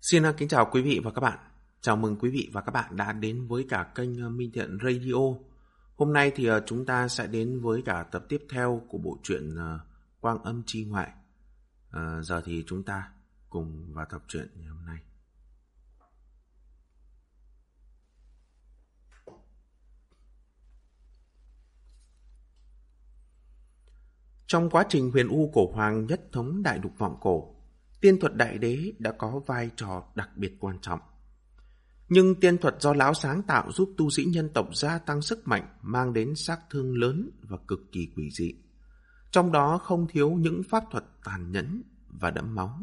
Xin kính chào quý vị và các bạn. Chào mừng quý vị và các bạn đã đến với cả kênh Minh Thiện Radio. Hôm nay thì chúng ta sẽ đến với cả tập tiếp theo của bộ truyện Quang Âm Chi Ngoại. Giờ thì chúng ta cùng vào tập truyện ngày hôm nay. Trong quá trình huyền u cổ hoàng nhất thống đại lục vọng cổ, tiên thuật đại đế đã có vai trò đặc biệt quan trọng. Nhưng tiên thuật do lão sáng tạo giúp tu sĩ nhân tộc gia tăng sức mạnh, mang đến sát thương lớn và cực kỳ quỷ dị. Trong đó không thiếu những pháp thuật tàn nhẫn và đẫm máu.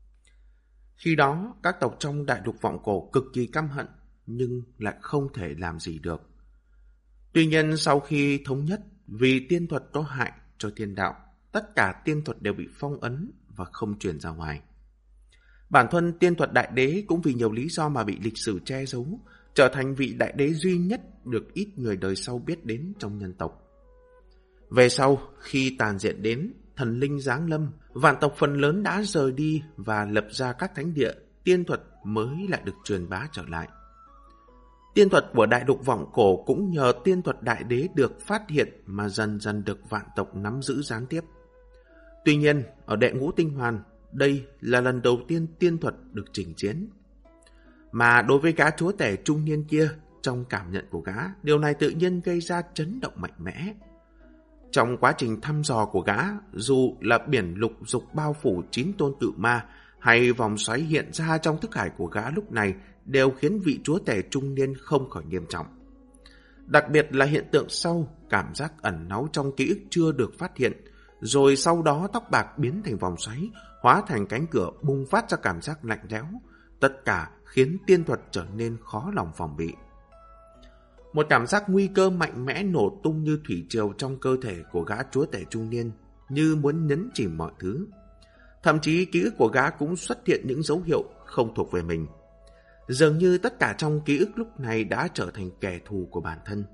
Khi đó, các tộc trong đại lục vọng cổ cực kỳ căm hận, nhưng lại không thể làm gì được. Tuy nhiên, sau khi thống nhất, vì tiên thuật có hại cho thiên đạo, tất cả tiên thuật đều bị phong ấn và không truyền ra ngoài. Bản thân tiên thuật đại đế cũng vì nhiều lý do mà bị lịch sử che giấu, trở thành vị đại đế duy nhất được ít người đời sau biết đến trong nhân tộc. Về sau, khi tàn diện đến, thần linh giáng lâm, vạn tộc phần lớn đã rời đi và lập ra các thánh địa, tiên thuật mới lại được truyền bá trở lại. Tiên thuật của đại lục vọng cổ cũng nhờ tiên thuật đại đế được phát hiện mà dần dần được vạn tộc nắm giữ gián tiếp. Tuy nhiên, ở đệ ngũ tinh hoàn, đây là lần đầu tiên tiên thuật được trình diễn. Mà đối với gã chúa tể trung niên kia, trong cảm nhận của gã, điều này tự nhiên gây ra chấn động mạnh mẽ. Trong quá trình thăm dò của gã, dù là biển lục dục bao phủ 9 tôn cự ma hay vòng xoáy hiện ra trong thức hải của gã lúc này đều khiến vị chúa tể trung niên không khỏi nghiêm trọng. Đặc biệt là hiện tượng sau, cảm giác ẩn náu trong ký ức chưa được phát hiện, rồi sau đó tóc bạc biến thành vòng xoáy, hóa thành cánh cửa bùng phát ra cảm giác lạnh lẽo. Tất cả khiến tiên thuật trở nên khó lòng phòng bị. Một cảm giác nguy cơ mạnh mẽ nổ tung như thủy triều trong cơ thể của gã chúa tể trung niên, như muốn nhấn chìm mọi thứ. Thậm chí ký ức của gã cũng xuất hiện những dấu hiệu không thuộc về mình. Dường như tất cả trong ký ức lúc này đã trở thành kẻ thù của bản thân.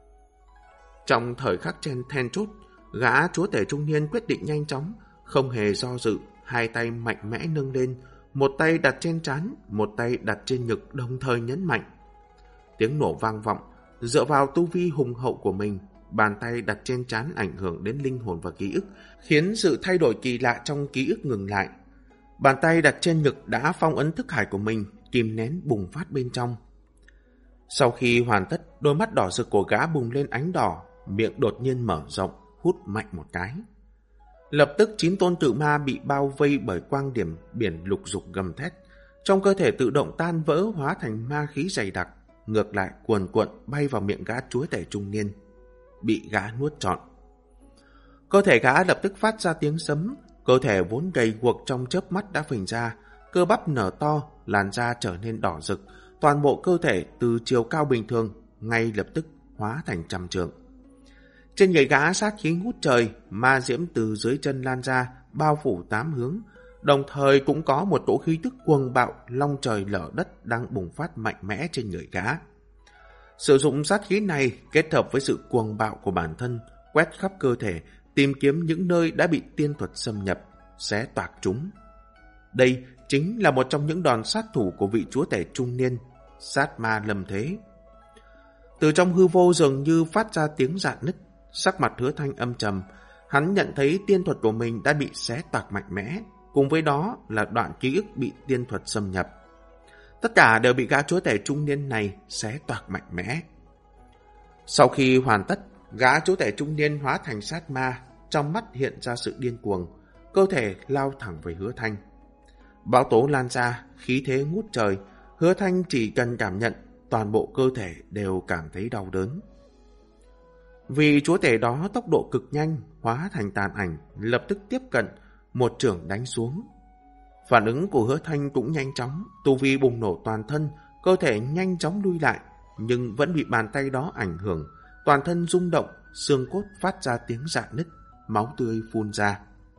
Trong thời khắc then chốt, gã chúa tể trung niên quyết định nhanh chóng, không hề do dự, hai tay mạnh mẽ nâng lên, một tay đặt trên trán, một tay đặt trên ngực, đồng thời nhấn mạnh. Tiếng nổ vang vọng, dựa vào tu vi hùng hậu của mình, bàn tay đặt trên trán ảnh hưởng đến linh hồn và ký ức, khiến sự thay đổi kỳ lạ trong ký ức ngừng lại. Bàn tay đặt trên ngực đã phong ấn thức hải của mình, kìm nén bùng phát bên trong. Sau khi hoàn tất, đôi mắt đỏ rực của gã bùng lên ánh đỏ, miệng đột nhiên mở rộng, hút mạnh một cái. Lập tức 9 tôn tự ma bị bao vây bởi quang điểm biển lục dục gầm thét, trong cơ thể tự động tan vỡ hóa thành ma khí dày đặc, ngược lại cuồn cuộn bay vào miệng gã chúa tể trung niên, bị gã nuốt trọn. Cơ thể gã lập tức phát ra tiếng sấm, cơ thể vốn gầy guộc trong chớp mắt đã phình ra, cơ bắp nở to, làn da trở nên đỏ rực, toàn bộ cơ thể từ chiều cao bình thường ngay lập tức hóa thành trăm trượng. Trên người gã sát khí ngút trời, ma diễm từ dưới chân lan ra, bao phủ 8 hướng, đồng thời cũng có một cỗ khí tức cuồng bạo, long trời lở đất đang bùng phát mạnh mẽ trên người gã. Sử dụng sát khí này kết hợp với sự cuồng bạo của bản thân, quét khắp cơ thể, tìm kiếm những nơi đã bị tiên thuật xâm nhập, xé toạc chúng. Đây chính là một trong những đòn sát thủ của vị chúa tể trung niên, sát ma lâm thế. Từ trong hư vô dường như phát ra tiếng rạn nứt, sắc mặt Hứa Thanh âm trầm, hắn nhận thấy tiên thuật của mình đã bị xé toạc mạnh mẽ, cùng với đó là đoạn ký ức bị tiên thuật xâm nhập. Tất cả đều bị gã chúa tể trung niên này xé toạc mạnh mẽ. Sau khi hoàn tất, gã chúa tể trung niên hóa thành sát ma, trong mắt hiện ra sự điên cuồng, cơ thể lao thẳng về Hứa Thanh. Bão tố lan ra, khí thế ngút trời, Hứa Thanh chỉ cần cảm nhận, toàn bộ cơ thể đều cảm thấy đau đớn. Vì chúa tể đó tốc độ cực nhanh, hóa thành tàn ảnh, lập tức tiếp cận, một chưởng đánh xuống. Phản ứng của Hứa Thanh cũng nhanh chóng, tu vi bùng nổ toàn thân, cơ thể nhanh chóng lui lại, nhưng vẫn bị bàn tay đó ảnh hưởng, toàn thân rung động, xương cốt phát ra tiếng rạn nứt, máu tươi phun ra.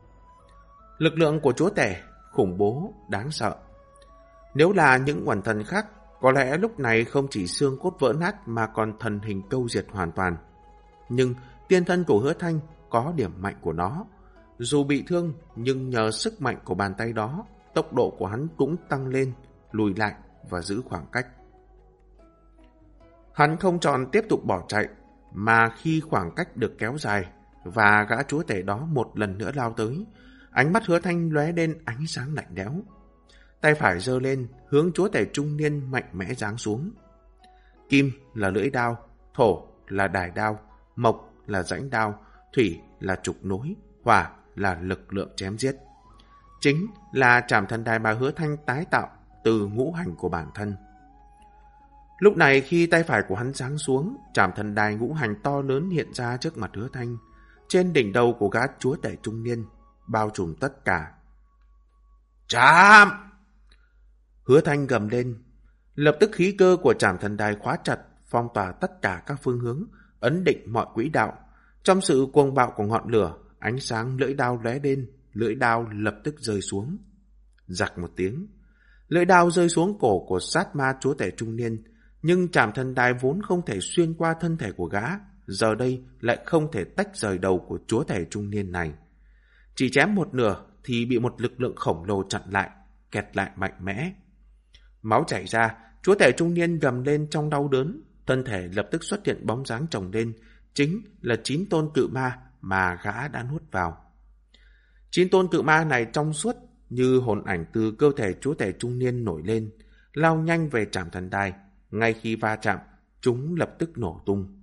Lực lượng của chúa tể khủng bố, đáng sợ. Nếu là những quần thần khác, có lẽ lúc này không chỉ xương cốt vỡ nát mà còn thần hình câu diệt hoàn toàn. Nhưng tiên thân của Hứa Thanh có điểm mạnh của nó. Dù bị thương, nhưng nhờ sức mạnh của bàn tay đó, tốc độ của hắn cũng tăng lên, lùi lại và giữ khoảng cách. Hắn không chọn tiếp tục bỏ chạy, mà khi khoảng cách được kéo dài và gã chúa tể đó một lần nữa lao tới, ánh mắt Hứa Thanh lóe lên ánh sáng lạnh lẽo. Tay phải giơ lên, hướng chúa tể trung niên mạnh mẽ giáng xuống. Kim là lưỡi đao, thổ là đài đao, mộc là rãnh đao, thủy là trục nối, hỏa là lực lượng chém giết. Chính là trảm thần đài mà Hứa Thanh tái tạo từ ngũ hành của bản thân. Lúc này khi tay phải của hắn giáng xuống, trảm thần đài ngũ hành to lớn hiện ra trước mặt Hứa Thanh, trên đỉnh đầu của gã chúa tể trung niên, bao trùm tất cả. Trảm! Hứa Thanh gầm lên, lập tức khí cơ của trảm thần đài khóa chặt, phong tỏa tất cả các phương hướng, ấn định mọi quỹ đạo. Trong sự cuồng bạo của ngọn lửa, ánh sáng lưỡi đao lóe lên, lưỡi đao lập tức rơi xuống. Rặc một tiếng, lưỡi đao rơi xuống cổ của sát ma chúa tể trung niên, nhưng trảm thần đài vốn không thể xuyên qua thân thể của gã, giờ đây lại không thể tách rời đầu của chúa tể trung niên này. Chỉ chém một nửa thì bị một lực lượng khổng lồ chặn lại, kẹt lại mạnh mẽ. Máu chảy ra, chúa tể trung niên gầm lên trong đau đớn, thân thể lập tức xuất hiện bóng dáng chồng lên, chính là 9 tôn cự ma mà gã đã nuốt vào. 9 tôn cự ma này trong suốt như hồn ảnh từ cơ thể chúa tể trung niên nổi lên, lao nhanh về trảm thần đài. Ngay khi va chạm, chúng lập tức nổ tung.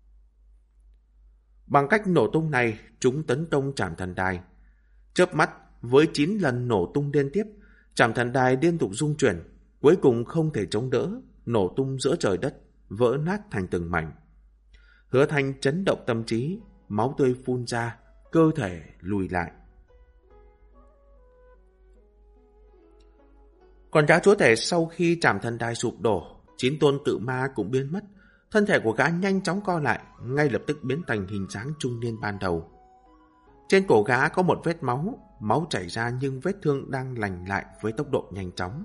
Bằng cách nổ tung này, chúng tấn công trảm thần đài. Chớp mắt, với 9 lần nổ tung liên tiếp, trảm thần đài liên tục rung chuyển, cuối cùng không thể chống đỡ, nổ tung giữa trời đất, vỡ nát thành từng mảnh. Hứa Thanh chấn động tâm trí, máu tươi phun ra, cơ thể lùi lại. Còn gã chúa tể sau khi trảm thần đài sụp đổ, 9 tôn cự ma cũng biến mất, thân thể của gã nhanh chóng co lại, ngay lập tức biến thành hình dáng trung niên ban đầu. Trên cổ gã có một vết máu, máu chảy ra nhưng vết thương đang lành lại với tốc độ nhanh chóng.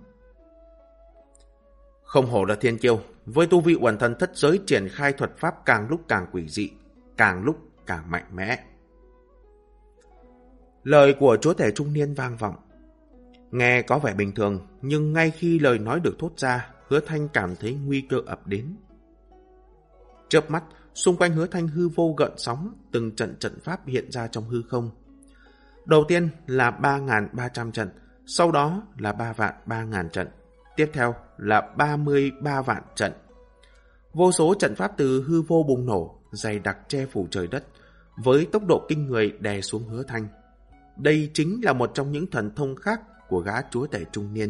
Không hổ là thiên kiêu, với tu vị uẩn thần thất giới triển khai thuật pháp càng lúc càng quỷ dị, càng lúc càng mạnh mẽ. Lời của chúa tể trung niên vang vọng. Nghe có vẻ bình thường, nhưng ngay khi lời nói được thốt ra, Hứa Thanh cảm thấy nguy cơ ập đến. Chớp mắt, xung quanh Hứa Thanh hư vô gợn sóng, từng trận pháp hiện ra trong hư không. Đầu tiên là 3.300 trận, sau đó là 3.300.000 trận, tiếp theo là 33 vạn trận. Vô số trận pháp từ hư vô bùng nổ, dày đặc che phủ trời đất, với tốc độ kinh người đè xuống Hứa Thanh. Đây chính là một trong những thần thông khác của gã chúa tể trung niên.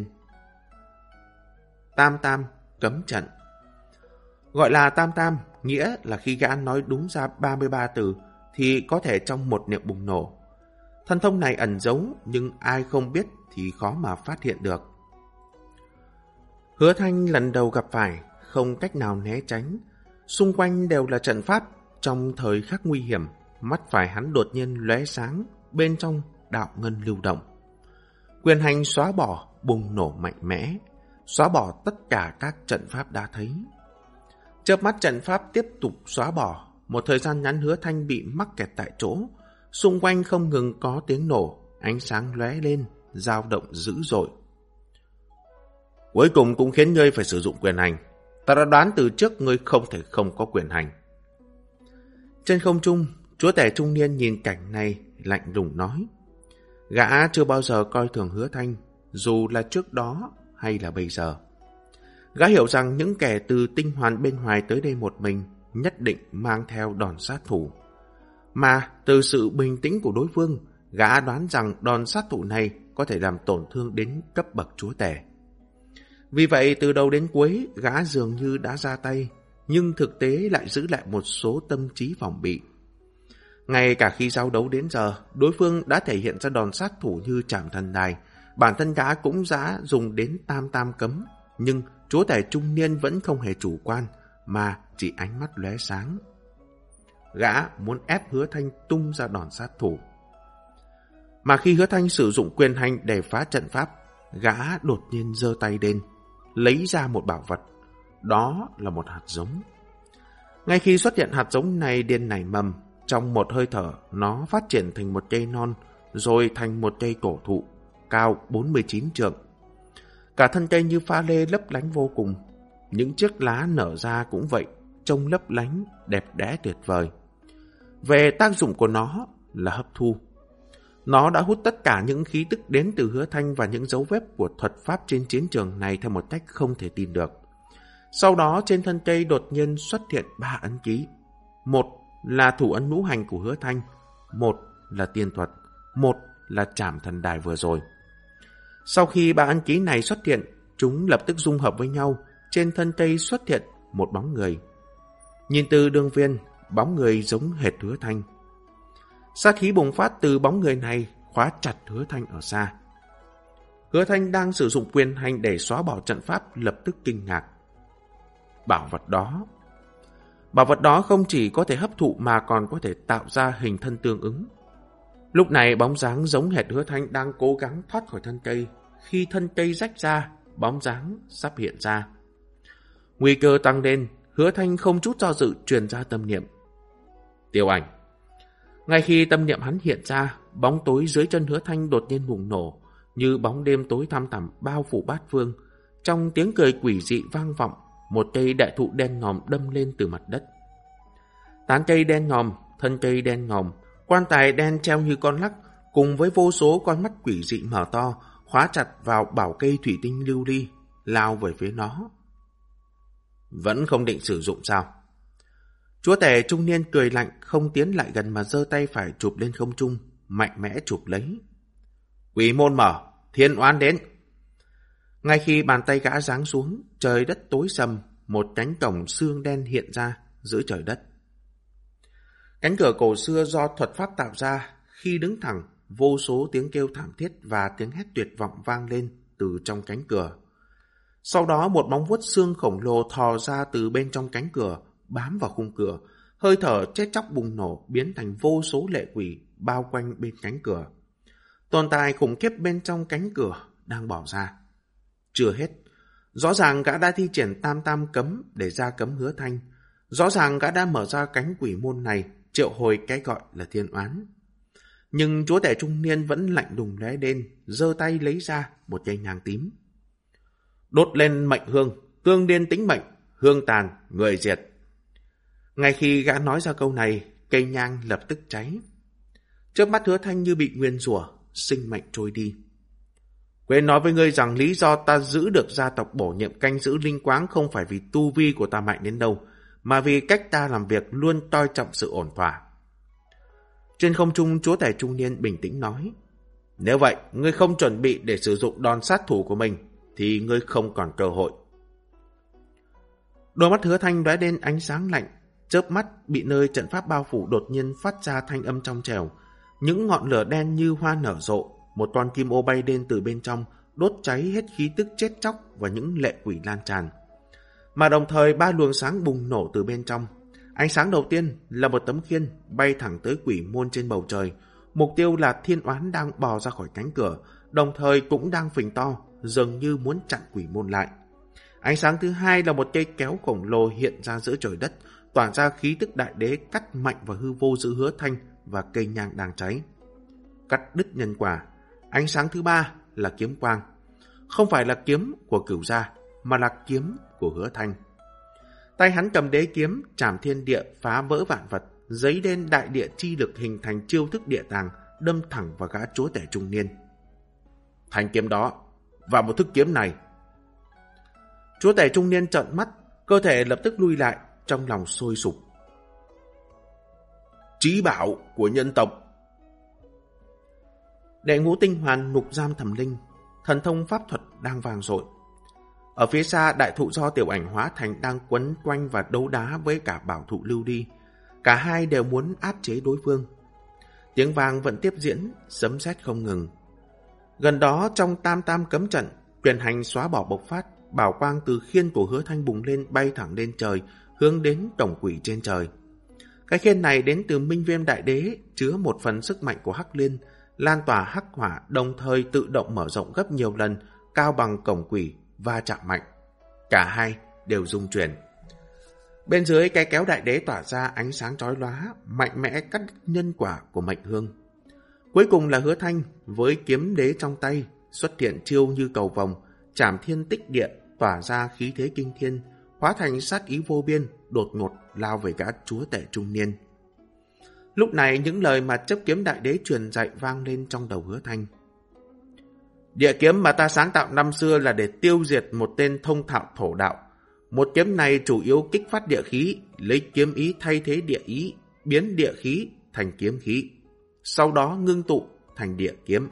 Tam tam cấm trận. Gọi là tam tam, nghĩa là khi gã nói đúng ra 33 từ thì có thể trong một niệm bùng nổ. Thần thông này ẩn giấu, nhưng ai không biết thì khó mà phát hiện được. Hứa Thanh lần đầu gặp phải, không cách nào né tránh. Xung quanh đều là trận pháp. Trong thời khắc nguy hiểm, mắt phải hắn đột nhiên lóe sáng, bên trong đạo ngân lưu động. Quyền hành xóa bỏ, bùng nổ mạnh mẽ, xóa bỏ tất cả các trận pháp đã thấy. Chớp mắt trận pháp tiếp tục xóa bỏ, một thời gian ngắn Hứa Thanh bị mắc kẹt tại chỗ. Xung quanh không ngừng có tiếng nổ, ánh sáng lóe lên, dao động dữ dội. Cuối cùng cũng khiến ngươi phải sử dụng quyền hành. Ta đã đoán từ trước ngươi không thể không có quyền hành. Trên không trung, chúa tể trung niên nhìn cảnh này, lạnh lùng nói. Gã chưa bao giờ coi thường Hứa Thanh, dù là trước đó hay là bây giờ. Gã hiểu rằng những kẻ từ tinh hoàn bên ngoài tới đây một mình nhất định mang theo đòn sát thủ. Mà từ sự bình tĩnh của đối phương, gã đoán rằng đòn sát thủ này có thể làm tổn thương đến cấp bậc chúa tể. Vì vậy từ đầu đến cuối gã dường như đã ra tay, nhưng thực tế lại giữ lại một số tâm trí phòng bị. Ngay cả khi giao đấu đến giờ, đối phương đã thể hiện ra đòn sát thủ như trảm thần đài, bản thân gã cũng đã dùng đến tam tam cấm, nhưng chúa tể trung niên vẫn không hề chủ quan, mà chỉ ánh mắt lóe sáng. Gã muốn ép Hứa Thanh tung ra đòn sát thủ. Mà khi Hứa Thanh sử dụng quyền hành để phá trận pháp, gã đột nhiên giơ tay lên, lấy ra một bảo vật. Đó là một hạt giống. Ngay khi xuất hiện hạt giống này điên nảy mầm, trong một hơi thở nó phát triển thành một cây non, rồi thành một cây cổ thụ, cao 49 trượng. Cả thân cây như pha lê lấp lánh vô cùng. Những chiếc lá nở ra cũng vậy, trông lấp lánh, đẹp đẽ tuyệt vời. Về tác dụng của nó là hấp thu. Nó đã hút tất cả những khí tức đến từ Hứa Thanh và những dấu vết của thuật pháp trên chiến trường này theo một cách không thể tin được. Sau đó trên thân cây đột nhiên xuất hiện 3 ấn ký. Một là thủ ấn ngũ hành của Hứa Thanh, một là tiên thuật, một là trảm thần đài vừa rồi. Sau khi 3 ấn ký này xuất hiện, chúng lập tức dung hợp với nhau. Trên thân cây xuất hiện một bóng người. Nhìn từ đường viên, bóng người giống hệt Hứa Thanh. Sát khí bùng phát từ bóng người này khóa chặt Hứa Thanh ở xa. Hứa Thanh đang sử dụng quyền hành để xóa bỏ trận pháp lập tức kinh ngạc. Bảo vật đó không chỉ có thể hấp thụ mà còn có thể tạo ra hình thân tương ứng. Lúc này bóng dáng giống hệt Hứa Thanh đang cố gắng thoát khỏi thân cây. Khi thân cây rách ra, bóng dáng sắp hiện ra. Nguy cơ tăng lên, Hứa Thanh không chút do dự truyền ra tâm niệm. Tiêu Ảnh. Ngay khi tâm niệm hắn hiện ra, bóng tối dưới chân Hứa Thanh đột nhiên bùng nổ, như bóng đêm tối thăm thẳm bao phủ bát phương. Trong tiếng cười quỷ dị vang vọng, một cây đại thụ đen ngòm đâm lên từ mặt đất. Tán cây đen ngòm, thân cây đen ngòm, quan tài đen treo như con lắc, cùng với vô số con mắt quỷ dị mở to, khóa chặt vào bảo cây thủy tinh lưu ly, lao về phía nó. Vẫn không định sử dụng sao? Chúa tể trung niên cười lạnh, không tiến lại gần mà giơ tay phải chụp lên không trung, mạnh mẽ chụp lấy. Quỷ môn mở, thiên oán đến. Ngay khi bàn tay gã giáng xuống, trời đất tối sầm, một cánh cổng xương đen hiện ra giữa trời đất. Cánh cửa cổ xưa do thuật pháp tạo ra, khi đứng thẳng, vô số tiếng kêu thảm thiết và tiếng hét tuyệt vọng vang lên từ trong cánh cửa. Sau đó một bóng vuốt xương khổng lồ thò ra từ bên trong cánh cửa, bám vào khung cửa, hơi thở chết chóc bùng nổ biến thành vô số lệ quỷ bao quanh bên cánh cửa. Tồn tại khủng khiếp bên trong cánh cửa đang bỏ ra. Chưa hết, rõ ràng gã đã thi triển tam tam cấm để ra cấm Hứa Thanh. Rõ ràng gã đã mở ra cánh quỷ môn này, triệu hồi cái gọi là thiên oán. Nhưng chúa tể trung niên vẫn lạnh lùng lóe lên, giơ tay lấy ra một cây nhang tím. Đốt lên mệnh hương, tương điên tính mệnh, hương tàn, người diệt. Ngay khi gã nói ra câu này, cây nhang lập tức cháy. Trước mắt Hứa Thanh như bị nguyền rủa, sinh mệnh trôi đi. Quên nói với ngươi rằng lý do ta giữ được gia tộc bổ nhiệm canh giữ linh quáng không phải vì tu vi của ta mạnh đến đâu, mà vì cách ta làm việc luôn coi trọng sự ổn thỏa. Trên không trung, chúa tể trung niên bình tĩnh nói, nếu vậy, ngươi không chuẩn bị để sử dụng đòn sát thủ của mình, thì ngươi không còn cơ hội. Đôi mắt Hứa Thanh lóe lên ánh sáng lạnh, chớp mắt bị nơi trận pháp bao phủ đột nhiên phát ra thanh âm trong trẻo. Những ngọn lửa đen như hoa nở rộ, một con kim ô bay lên từ bên trong, đốt cháy hết khí tức chết chóc và những lệ quỷ lan tràn. Mà đồng thời 3 luồng sáng bùng nổ từ bên trong. Ánh sáng đầu tiên là một tấm khiên bay thẳng tới quỷ môn trên bầu trời. Mục tiêu là thiên oán đang bò ra khỏi cánh cửa, đồng thời cũng đang phình to, dường như muốn chặn quỷ môn lại. Ánh sáng thứ hai là một cây kéo khổng lồ hiện ra giữa trời đất, tỏa ra khí tức đại đế cắt mạnh vào hư vô giữa Hứa Thanh và cây nhang đang cháy. Cắt đứt nhân quả. Ánh sáng thứ ba là kiếm quang. Không phải là kiếm của Cửu gia, mà là kiếm của Hứa Thanh. Tay hắn cầm đế kiếm, trảm thiên địa, phá vỡ vạn vật, giấy đen đại địa chi lực hình thành chiêu thức địa tàng, đâm thẳng vào gã chúa tể trung niên. Thanh kiếm đó và một thức kiếm này. Chúa tể trung niên trợn mắt, cơ thể lập tức lui lại, trong lòng sôi sục. Chí bảo của nhân tộc. Đệ ngũ tinh hoàn ngục giam thẩm linh, thần thông pháp thuật đang vang dội. Ở phía xa, đại thụ do Tiểu Ảnh hóa thành đang quấn quanh và đấu đá với cả bảo thụ lưu đi. Cả hai đều muốn áp chế đối phương. Tiếng vang vẫn tiếp diễn, sấm sét không ngừng. Gần đó, trong tam tam cấm trận, quyền hành xóa bỏ bộc phát, bảo quang từ khiên của Hứa Thanh bùng lên bay thẳng lên trời, hướng đến tổng quỷ trên trời. Cái khiên này đến từ Minh Viêm Đại Đế, chứa một phần sức mạnh của Hắc Liên, lan tỏa hắc hỏa, đồng thời tự động mở rộng gấp nhiều lần, cao bằng cổng quỷ, va chạm mạnh. Cả hai đều rung chuyển. Bên dưới cái kéo đại đế tỏa ra ánh sáng chói lóa, mạnh mẽ cắt nhân quả của mệnh hương. Cuối cùng là Hứa Thanh với kiếm đế trong tay, xuất hiện chiêu như cầu vồng, trảm thiên tích địa, tỏa ra khí thế kinh thiên, hóa thành sát ý vô biên, đột ngột lao về gã chúa tể trung niên. Lúc này những lời mà chấp kiếm đại đế truyền dạy vang lên trong đầu Hứa Thanh. Địa kiếm mà ta sáng tạo năm xưa là để tiêu diệt một tên thông thạo thổ đạo. Một kiếm này chủ yếu kích phát địa khí, lấy kiếm ý thay thế địa ý, biến địa khí thành kiếm khí, sau đó ngưng tụ thành địa kiếm.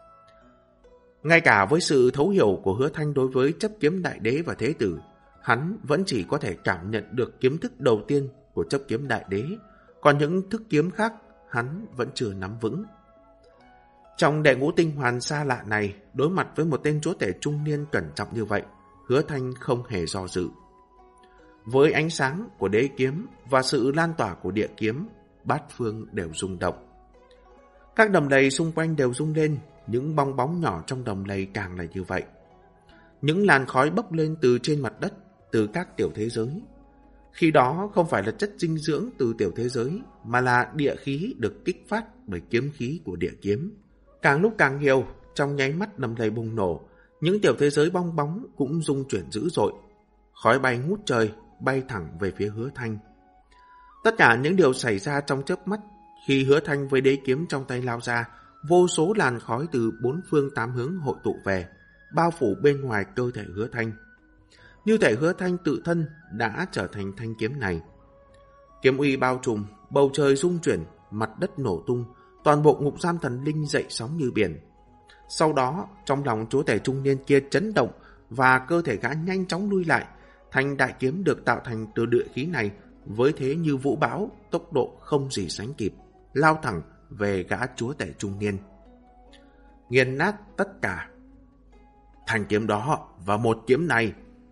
Ngay cả với sự thấu hiểu của Hứa Thanh đối với chấp kiếm đại đế và thế tử, hắn vẫn chỉ có thể cảm nhận được kiếm thức đầu tiên của chấp kiếm đại đế, còn những thức kiếm khác hắn vẫn chưa nắm vững. Trong đệ ngũ tinh hoàn xa lạ này, đối mặt với một tên chúa tể trung niên cẩn trọng như vậy, Hứa Thanh không hề do dự. Với ánh sáng của đế kiếm và sự lan tỏa của địa kiếm, bát phương đều rung động. Các đầm lầy xung quanh đều rung lên, những bong bóng nhỏ trong đầm lầy càng là như vậy. Những làn khói bốc lên từ trên mặt đất, từ các tiểu thế giới. Khi đó không phải là chất dinh dưỡng từ tiểu thế giới, mà là địa khí được kích phát bởi kiếm khí của địa kiếm. Càng lúc càng nhiều, trong nháy mắt đầm lầy bùng nổ, những tiểu thế giới bong bóng cũng rung chuyển dữ dội. Khói bay ngút trời, bay thẳng về phía Hứa Thanh. Tất cả những điều xảy ra trong chớp mắt, khi Hứa Thanh với đế kiếm trong tay lao ra, vô số làn khói từ bốn phương tám hướng hội tụ về, bao phủ bên ngoài cơ thể Hứa Thanh. Như thể Hứa Thanh tự thân đã trở thành thanh kiếm này. Kiếm uy bao trùm, bầu trời rung chuyển, mặt đất nổ tung, toàn bộ ngục giam thần linh dậy sóng như biển. Sau đó, trong lòng chúa tể trung niên kia chấn động và cơ thể gã nhanh chóng lui lại. Thanh đại kiếm được tạo thành từ địa khí này với thế như vũ bão, tốc độ không gì sánh kịp, lao thẳng về gã chúa tể trung niên. Nghiền nát tất cả. Thanh kiếm đó và một kiếm này.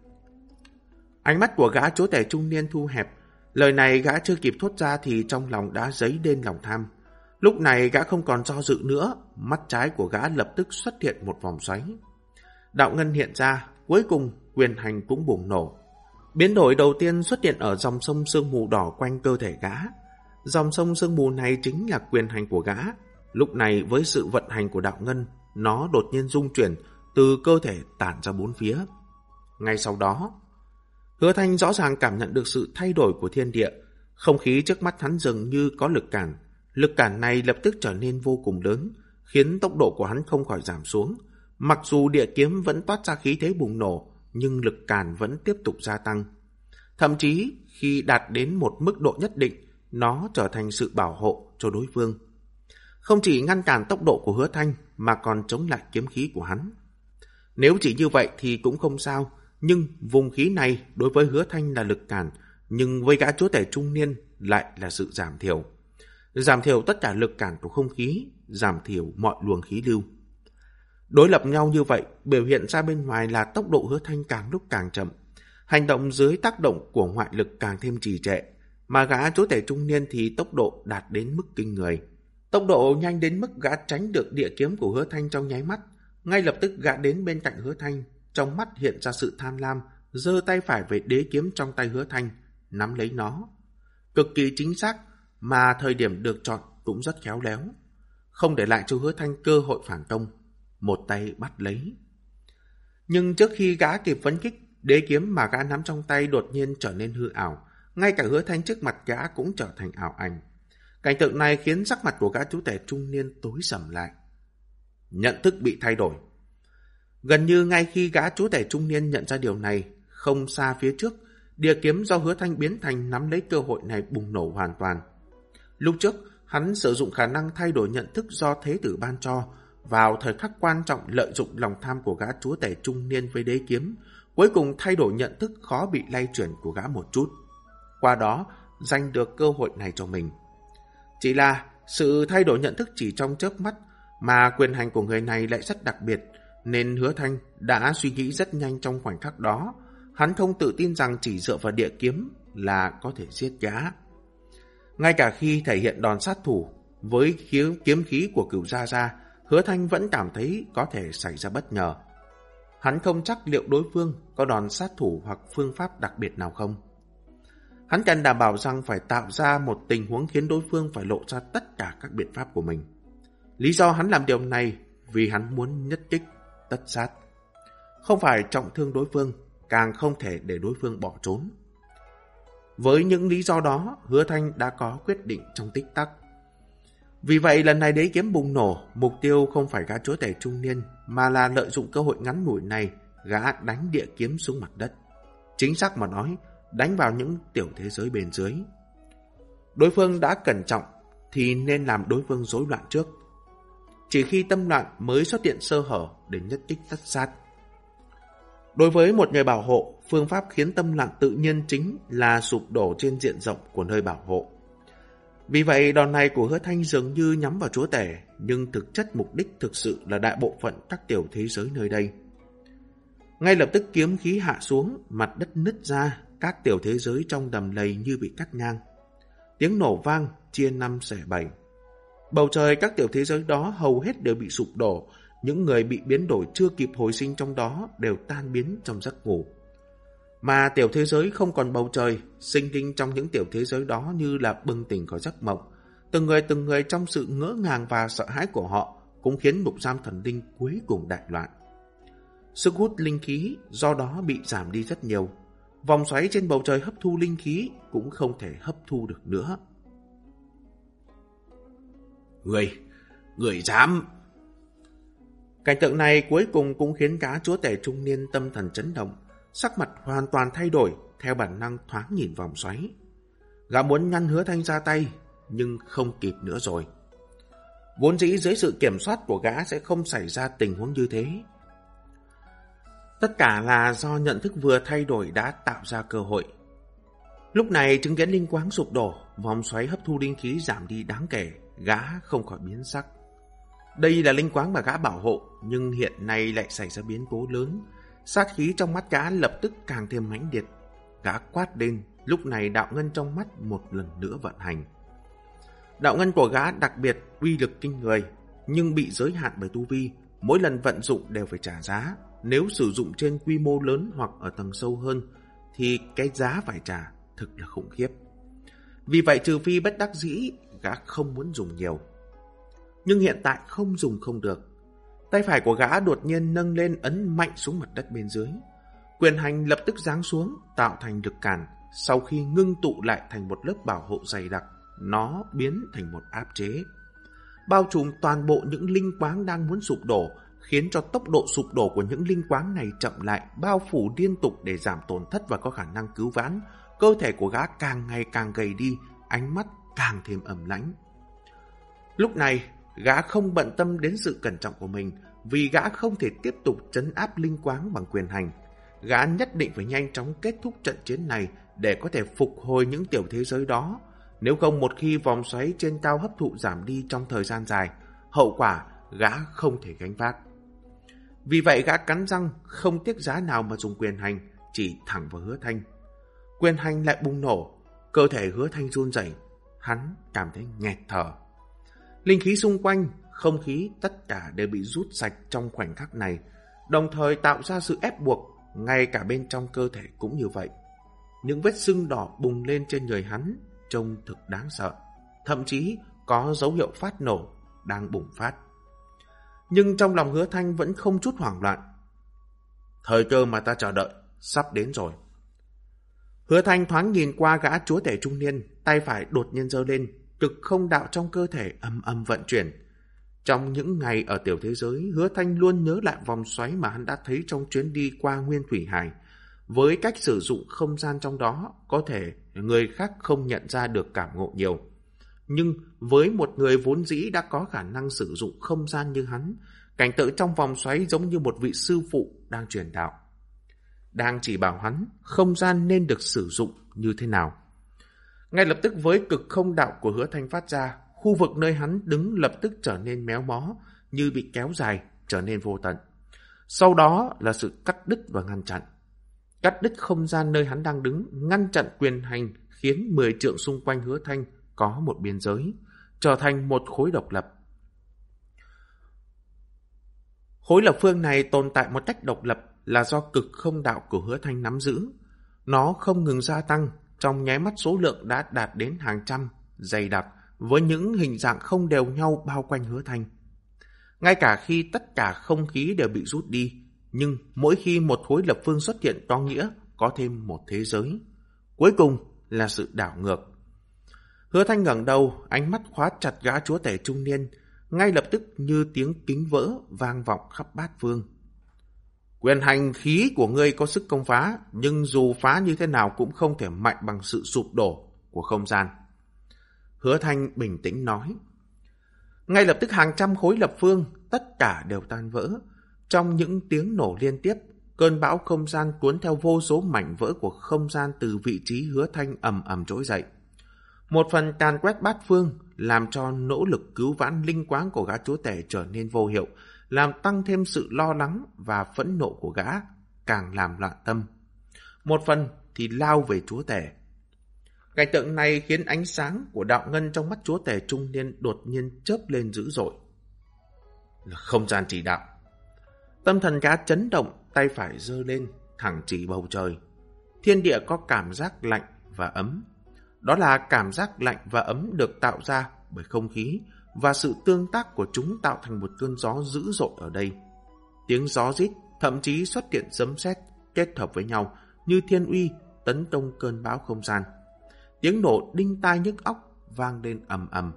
Ánh mắt của gã chúa tể trung niên thu hẹp. Lời này gã chưa kịp thốt ra thì trong lòng đã dấy lên lòng tham. Lúc này gã không còn do dự nữa, mắt trái của gã lập tức xuất hiện một vòng xoáy. Đạo ngân hiện ra, cuối cùng quyền hành cũng bùng nổ. Biến đổi đầu tiên xuất hiện ở dòng sông sương mù đỏ quanh cơ thể gã. Dòng sông sương mù này chính là quyền hành của gã. Lúc này với sự vận hành của đạo ngân, nó đột nhiên rung chuyển từ cơ thể tản ra bốn phía. Ngay sau đó, Hứa Thanh rõ ràng cảm nhận được sự thay đổi của thiên địa. Không khí trước mắt hắn dường như có lực cản. Lực cản này lập tức trở nên vô cùng lớn, khiến tốc độ của hắn không khỏi giảm xuống. Mặc dù địa kiếm vẫn toát ra khí thế bùng nổ, nhưng lực cản vẫn tiếp tục gia tăng. Thậm chí, khi đạt đến một mức độ nhất định, nó trở thành sự bảo hộ cho đối phương. Không chỉ ngăn cản tốc độ của Hứa Thanh, mà còn chống lại kiếm khí của hắn. Nếu chỉ như vậy thì cũng không sao, nhưng vùng khí này đối với Hứa Thanh là lực cản, nhưng với gã chúa tể trung niên lại là sự giảm thiểu. Giảm thiểu tất cả lực cản của không khí, giảm thiểu mọi luồng khí lưu. Đối lập nhau như vậy, biểu hiện ra bên ngoài là tốc độ Hứa Thanh càng lúc càng chậm. Hành động dưới tác động của ngoại lực càng thêm trì trệ, mà gã chúa tể trung niên thì tốc độ đạt đến mức kinh người. Tốc độ nhanh đến mức gã tránh được địa kiếm của Hứa Thanh trong nháy mắt. Ngay lập tức gã đến bên cạnh Hứa Thanh, trong mắt hiện ra sự tham lam, giơ tay phải về đế kiếm trong tay Hứa Thanh, nắm lấy nó. Cực kỳ chính xác, mà thời điểm được chọn cũng rất khéo léo. Không để lại cho Hứa Thanh cơ hội phản công, một tay bắt lấy. Nhưng trước khi gã kịp phấn kích, đế kiếm mà gã nắm trong tay đột nhiên trở nên hư ảo. Ngay cả Hứa Thanh trước mặt gã cũng trở thành ảo ảnh. Cảnh tượng này khiến sắc mặt của gã chúa tể trung niên tối sầm lại. Nhận thức bị thay đổi. Gần như ngay khi gã chúa tể trung niên nhận ra điều này, không xa phía trước, địa kiếm do Hứa Thanh biến thành nắm lấy cơ hội này bùng nổ hoàn toàn. Lúc trước, hắn sử dụng khả năng thay đổi nhận thức do thế tử ban cho, vào thời khắc quan trọng lợi dụng lòng tham của gã chúa tể trung niên với đế kiếm, cuối cùng thay đổi nhận thức khó bị lay chuyển của gã một chút. Qua đó, giành được cơ hội này cho mình. Chỉ là sự thay đổi nhận thức chỉ trong chớp mắt, mà quyền hành của người này lại rất đặc biệt, nên Hứa Thanh đã suy nghĩ rất nhanh trong khoảnh khắc đó. Hắn không tự tin rằng chỉ dựa vào địa kiếm là có thể giết gã. Ngay cả khi thể hiện đòn sát thủ với kiếm khí của Cửu Gia Gia, Hứa Thanh vẫn cảm thấy có thể xảy ra bất ngờ. Hắn không chắc liệu đối phương có đòn sát thủ hoặc phương pháp đặc biệt nào không. Hắn cần đảm bảo rằng phải tạo ra một tình huống khiến đối phương phải lộ ra tất cả các biện pháp của mình. Lý do hắn làm điều này vì hắn muốn nhất kích tất sát. không phải trọng thương đối phương, càng không thể để đối phương bỏ trốn. Với những lý do đó, Hứa Thanh đã có quyết định trong tích tắc. Vì vậy lần này đế kiếm bùng nổ, mục tiêu không phải gã chúa tể trung niên, mà là lợi dụng cơ hội ngắn ngủi này, gã đánh địa kiếm xuống mặt đất. Chính xác mà nói, đánh vào những tiểu thế giới bên dưới. Đối phương đã cẩn trọng thì nên làm đối phương rối loạn trước. Chỉ khi tâm loạn mới xuất hiện sơ hở để nhất kích tất sát. Đối với một người bảo hộ, phương pháp khiến tâm loạn tự nhiên chính là sụp đổ trên diện rộng của nơi bảo hộ. Vì vậy đòn này của Hứa Thanh dường như nhắm vào chúa tể, nhưng thực chất mục đích thực sự là đại bộ phận các tiểu thế giới nơi đây. Ngay lập tức kiếm khí hạ xuống, mặt đất nứt ra, các tiểu thế giới trong đầm lầy như bị cắt ngang. Tiếng nổ vang, chia năm xẻ bảy. Bầu trời các tiểu thế giới đó hầu hết đều bị sụp đổ, những người bị biến đổi chưa kịp hồi sinh trong đó đều tan biến trong giấc ngủ. Mà tiểu thế giới không còn bầu trời, sinh linh trong những tiểu thế giới đó như là bừng tỉnh khỏi giấc mộng. Từng người trong sự ngỡ ngàng và sợ hãi của họ cũng khiến ngục giam thần linh cuối cùng đại loạn. Sức hút linh khí do đó bị giảm đi rất nhiều. Vòng xoáy trên bầu trời hấp thu linh khí cũng không thể hấp thu được nữa. Người dám! Cảnh tượng này cuối cùng cũng khiến gã chúa tể trung niên tâm thần chấn động, sắc mặt hoàn toàn thay đổi, theo bản năng thoáng nhìn vòng xoáy. Gã muốn ngăn Hứa Thanh ra tay, nhưng không kịp nữa rồi. Vốn dĩ dưới sự kiểm soát của gã sẽ không xảy ra tình huống như thế. Tất cả là do nhận thức vừa thay đổi đã tạo ra cơ hội. Lúc này chứng kiến linh quáng sụp đổ, vòng xoáy hấp thu linh khí giảm đi đáng kể, gã không khỏi biến sắc. Đây là linh quáng mà gã bảo hộ, nhưng hiện nay lại xảy ra biến cố lớn. Sát khí trong mắt gã lập tức càng thêm mãnh liệt. Gã quát lên, lúc này đạo ngân trong mắt một lần nữa vận hành. Đạo ngân của gã đặc biệt uy lực kinh người, nhưng bị giới hạn bởi tu vi, mỗi lần vận dụng đều phải trả giá. Nếu sử dụng trên quy mô lớn hoặc ở tầng sâu hơn, thì cái giá phải trả thực là khủng khiếp. Vì vậy trừ phi bất đắc dĩ, gã không muốn dùng nhiều. Nhưng hiện tại không dùng không được. Tay phải của gã đột nhiên nâng lên ấn mạnh xuống mặt đất bên dưới. Quyền hành lập tức giáng xuống, tạo thành lực cản. Sau khi ngưng tụ lại thành một lớp bảo hộ dày đặc, nó biến thành một áp chế. Bao trùm toàn bộ những linh quáng đang muốn sụp đổ, khiến cho tốc độ sụp đổ của những linh quáng này chậm lại, bao phủ liên tục để giảm tổn thất và có khả năng cứu vãn. Cơ thể của gã càng ngày càng gầy đi, ánh mắt càng thêm ẩm lãnh. Lúc này, gã không bận tâm đến sự cẩn trọng của mình, vì gã không thể tiếp tục trấn áp linh quáng bằng quyền hành. Gã nhất định phải nhanh chóng kết thúc trận chiến này để có thể phục hồi những tiểu thế giới đó. Nếu không, một khi vòng xoáy trên cao hấp thụ giảm đi trong thời gian dài, hậu quả gã không thể gánh vác. Vì vậy gã cắn răng, không tiếc giá nào mà dùng quyền hành, chỉ thẳng vào Hứa Thanh. Quyền hành lại bùng nổ, cơ thể Hứa Thanh run rẩy, hắn cảm thấy nghẹt thở. Linh khí xung quanh, không khí tất cả đều bị rút sạch trong khoảnh khắc này, đồng thời tạo ra sự ép buộc, ngay cả bên trong cơ thể cũng như vậy. Những vết sưng đỏ bùng lên trên người hắn, trông thực đáng sợ, thậm chí có dấu hiệu phát nổ đang bùng phát. Nhưng trong lòng Hứa Thanh vẫn không chút hoảng loạn. Thời cơ mà ta chờ đợi sắp đến rồi. Hứa Thanh thoáng nhìn qua gã chúa tể trung niên, tay phải đột nhiên giơ lên, cực không đạo trong cơ thể ầm ầm vận chuyển. Trong những ngày ở tiểu thế giới, Hứa Thanh luôn nhớ lại vòng xoáy mà hắn đã thấy trong chuyến đi qua Nguyên Thủy Hải. Với cách sử dụng không gian trong đó, có thể người khác không nhận ra được cảm ngộ nhiều. Nhưng với một người vốn dĩ đã có khả năng sử dụng không gian như hắn, cảnh tượng trong vòng xoáy giống như một vị sư phụ đang truyền đạo, đang chỉ bảo hắn không gian nên được sử dụng như thế nào. Ngay lập tức với cực không đạo của Hứa Thanh phát ra, khu vực nơi hắn đứng lập tức trở nên méo mó, như bị kéo dài, trở nên vô tận. Sau đó là sự cắt đứt và ngăn chặn. Cắt đứt không gian nơi hắn đang đứng, ngăn chặn quyền hành, khiến 10 trượng xung quanh Hứa Thanh có một biên giới, trở thành một khối độc lập. Khối lập phương này tồn tại một cách độc lập là do cực không đạo của Hứa Thanh nắm giữ. Nó không ngừng gia tăng, trong nháy mắt số lượng đã đạt đến hàng trăm, dày đặc, với những hình dạng không đều nhau bao quanh Hứa Thanh. Ngay cả khi tất cả không khí đều bị rút đi, Nhưng mỗi khi một khối lập phương xuất hiện có nghĩa có thêm một thế giới. Cuối cùng là sự đảo ngược. Hứa Thanh ngẩng đầu, ánh mắt khóa chặt gã chúa tể trung niên, ngay lập tức như tiếng kính vỡ vang vọng khắp bát phương. Quyền hành khí của ngươi có sức công phá, nhưng dù phá như thế nào cũng không thể mạnh bằng sự sụp đổ của không gian. Hứa Thanh bình tĩnh nói. Ngay lập tức hàng trăm khối lập phương, tất cả đều tan vỡ. Trong những tiếng nổ liên tiếp, cơn bão không gian cuốn theo vô số mảnh vỡ của không gian từ vị trí Hứa Thanh ầm ầm trỗi dậy. Một phần càn quét bát phương, làm cho nỗ lực cứu vãn linh quáng của gã chúa tể trở nên vô hiệu, làm tăng thêm sự lo lắng và phẫn nộ của gã, càng làm loạn tâm. Một phần thì lao về chúa tể. Cảnh tượng này khiến ánh sáng của đạo ngân trong mắt chúa tể trung niên đột nhiên chớp lên dữ dội. Là không gian chỉ đạo. Tâm thần gã chấn động, tay phải giơ lên, thẳng chỉ bầu trời. Thiên địa có cảm giác lạnh và ấm. Đó là cảm giác lạnh và ấm được tạo ra bởi không khí, và sự tương tác của chúng tạo thành một cơn gió dữ dội ở đây. Tiếng gió rít, thậm chí xuất hiện sấm sét kết hợp với nhau như thiên uy tấn công cơn bão không gian. Tiếng nổ đinh tai nhức óc vang lên ầm ầm.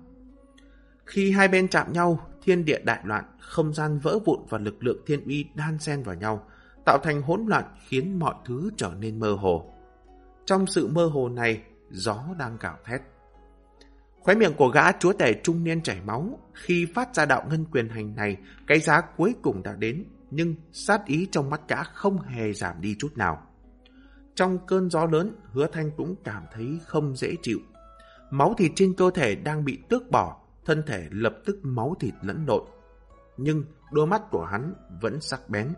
Khi hai bên chạm nhau, thiên địa đại loạn, không gian vỡ vụn và lực lượng thiên uy đan xen vào nhau, tạo thành hỗn loạn khiến mọi thứ trở nên mơ hồ. Trong sự mơ hồ này, gió đang gào thét. Khóe miệng của gã chúa tể trung niên chảy máu. Khi phát ra đạo ngân quyền hành này, cái giá cuối cùng đã đến, nhưng sát ý trong mắt gã không hề giảm đi chút nào. Trong cơn gió lớn, Hứa Thanh cũng cảm thấy không dễ chịu. Máu thịt trên cơ thể đang bị tước bỏ, thân thể lập tức máu thịt lẫn lộn. Nhưng đôi mắt của hắn vẫn sắc bén.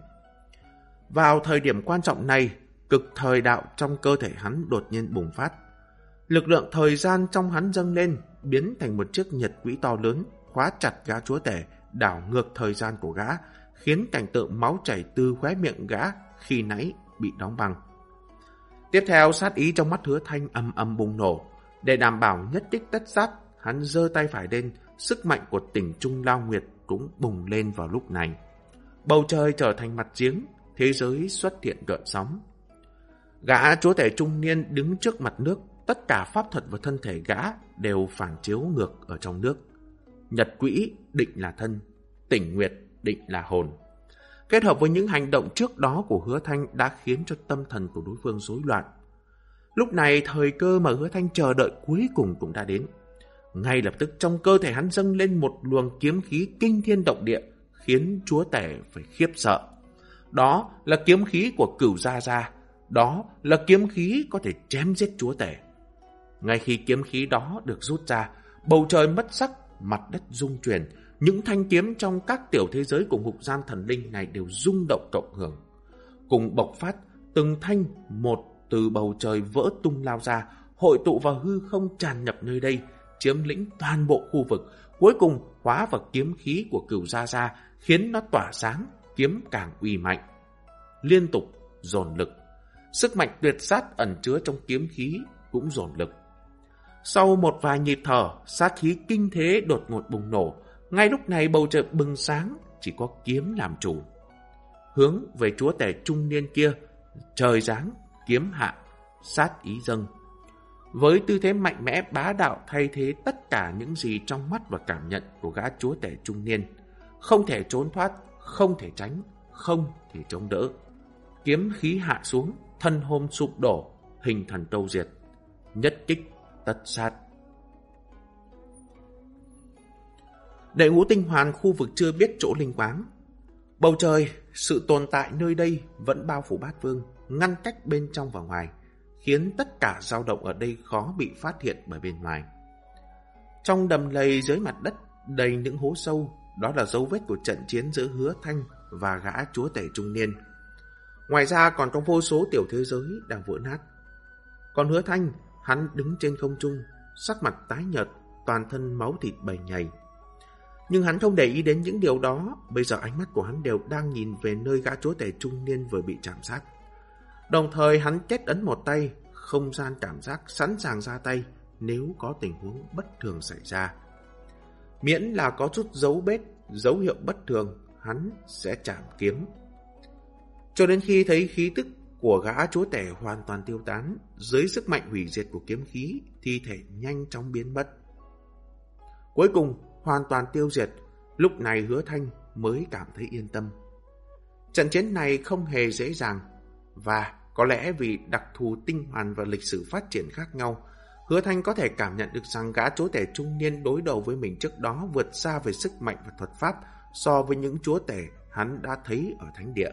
Vào thời điểm quan trọng này, cực thời đạo trong cơ thể hắn đột nhiên bùng phát. Lực lượng thời gian trong hắn dâng lên, biến thành một chiếc nhật quỹ to lớn, khóa chặt gã chúa tể, đảo ngược thời gian của gã, khiến cảnh tượng máu chảy từ khóe miệng gã khi nãy bị đóng băng. Tiếp theo, sát ý trong mắt Hứa Thanh ầm ầm bùng nổ. Để đảm bảo nhất kích tất sát, hắn giơ tay phải lên, sức mạnh của tỉnh Trung Lao Nguyệt cũng bùng lên vào lúc này. Bầu trời trở thành mặt giếng, thế giới xuất hiện gợn sóng. Gã chúa tể trung niên đứng trước mặt nước, tất cả pháp thuật và thân thể gã đều phản chiếu ngược ở trong nước. Nhật quỹ định là thân, tỉnh nguyệt định là hồn. Kết hợp với những hành động trước đó của Hứa Thanh đã khiến cho tâm thần của đối phương rối loạn. Lúc này thời cơ mà Hứa Thanh chờ đợi cuối cùng cũng đã đến. Ngay lập tức trong cơ thể hắn dâng lên một luồng kiếm khí kinh thiên động địa, khiến chúa tể phải khiếp sợ. Đó là kiếm khí của Cửu Gia Gia. Đó là kiếm khí có thể chém giết chúa tể. Ngay khi kiếm khí đó được rút ra, bầu trời mất sắc, mặt đất rung chuyển. Những thanh kiếm trong các tiểu thế giới của ngục giam thần linh này đều rung động cộng hưởng. Cùng bộc phát, từng thanh một từ bầu trời vỡ tung lao ra, hội tụ vào hư không tràn nhập nơi đây, chiếm lĩnh toàn bộ khu vực, cuối cùng hóa vào kiếm khí của Cửu Gia Gia, khiến nó tỏa sáng, kiếm càng uy mạnh. Liên tục dồn lực, sức mạnh tuyệt sát ẩn chứa trong kiếm khí cũng dồn lực. Sau một vài nhịp thở, sát khí kinh thế đột ngột bùng nổ. Ngay lúc này bầu trời bừng sáng, chỉ có kiếm làm chủ. Hướng về chúa tể trung niên kia, trời giáng, kiếm hạ, sát ý dâng. Với tư thế mạnh mẽ bá đạo thay thế tất cả những gì trong mắt và cảm nhận của gã chúa tể trung niên. Không thể trốn thoát, không thể tránh, không thể chống đỡ. Kiếm khí hạ xuống, thân hồn sụp đổ, hình thần câu diệt. Nhất kích tất sát. Đệ ngũ tinh hoàn khu vực chưa biết chỗ linh quáng. Bầu trời, sự tồn tại nơi đây vẫn bao phủ bát vương, ngăn cách bên trong và ngoài, khiến tất cả dao động ở đây khó bị phát hiện bởi bên ngoài. Trong đầm lầy dưới mặt đất đầy những hố sâu, đó là dấu vết của trận chiến giữa Hứa Thanh và gã chúa tể trung niên. Ngoài ra còn có vô số tiểu thế giới đang vỡ nát. Còn Hứa Thanh, hắn đứng trên không trung, sắc mặt tái nhợt, toàn thân máu thịt bầy nhầy. Nhưng hắn không để ý đến những điều đó, bây giờ ánh mắt của hắn đều đang nhìn về nơi gã chúa tể trung niên vừa bị chạm sát. Đồng thời hắn kết ấn một tay, không gian cảm giác sẵn sàng ra tay nếu có tình huống bất thường xảy ra. Miễn là có chút dấu hiệu bất thường, hắn sẽ chạm kiếm. cho đến khi thấy khí tức của gã chúa tể hoàn toàn tiêu tán dưới sức mạnh hủy diệt của kiếm khí, thi thể nhanh chóng biến mất. Cuối cùng hoàn toàn tiêu diệt, lúc này Hứa Thanh mới cảm thấy yên tâm. Trận chiến này không hề dễ dàng, và có lẽ vì đặc thù tinh hoàn và lịch sử phát triển khác nhau, Hứa Thanh có thể cảm nhận được rằng gã chúa tể trung niên đối đầu với mình trước đó vượt xa về sức mạnh và thuật pháp so với những chúa tể hắn đã thấy ở thánh địa.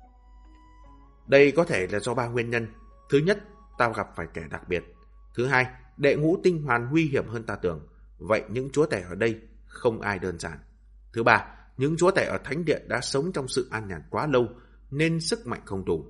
Đây có thể là do 3 nguyên nhân. Thứ nhất, tao gặp phải kẻ đặc biệt. Thứ hai, đệ ngũ tinh hoàn nguy hiểm hơn ta tưởng. Vậy những chúa tể ở đây không ai đơn giản. Thứ ba, những chúa tể ở thánh địa đã sống trong sự an nhàn quá lâu nên sức mạnh không đủ.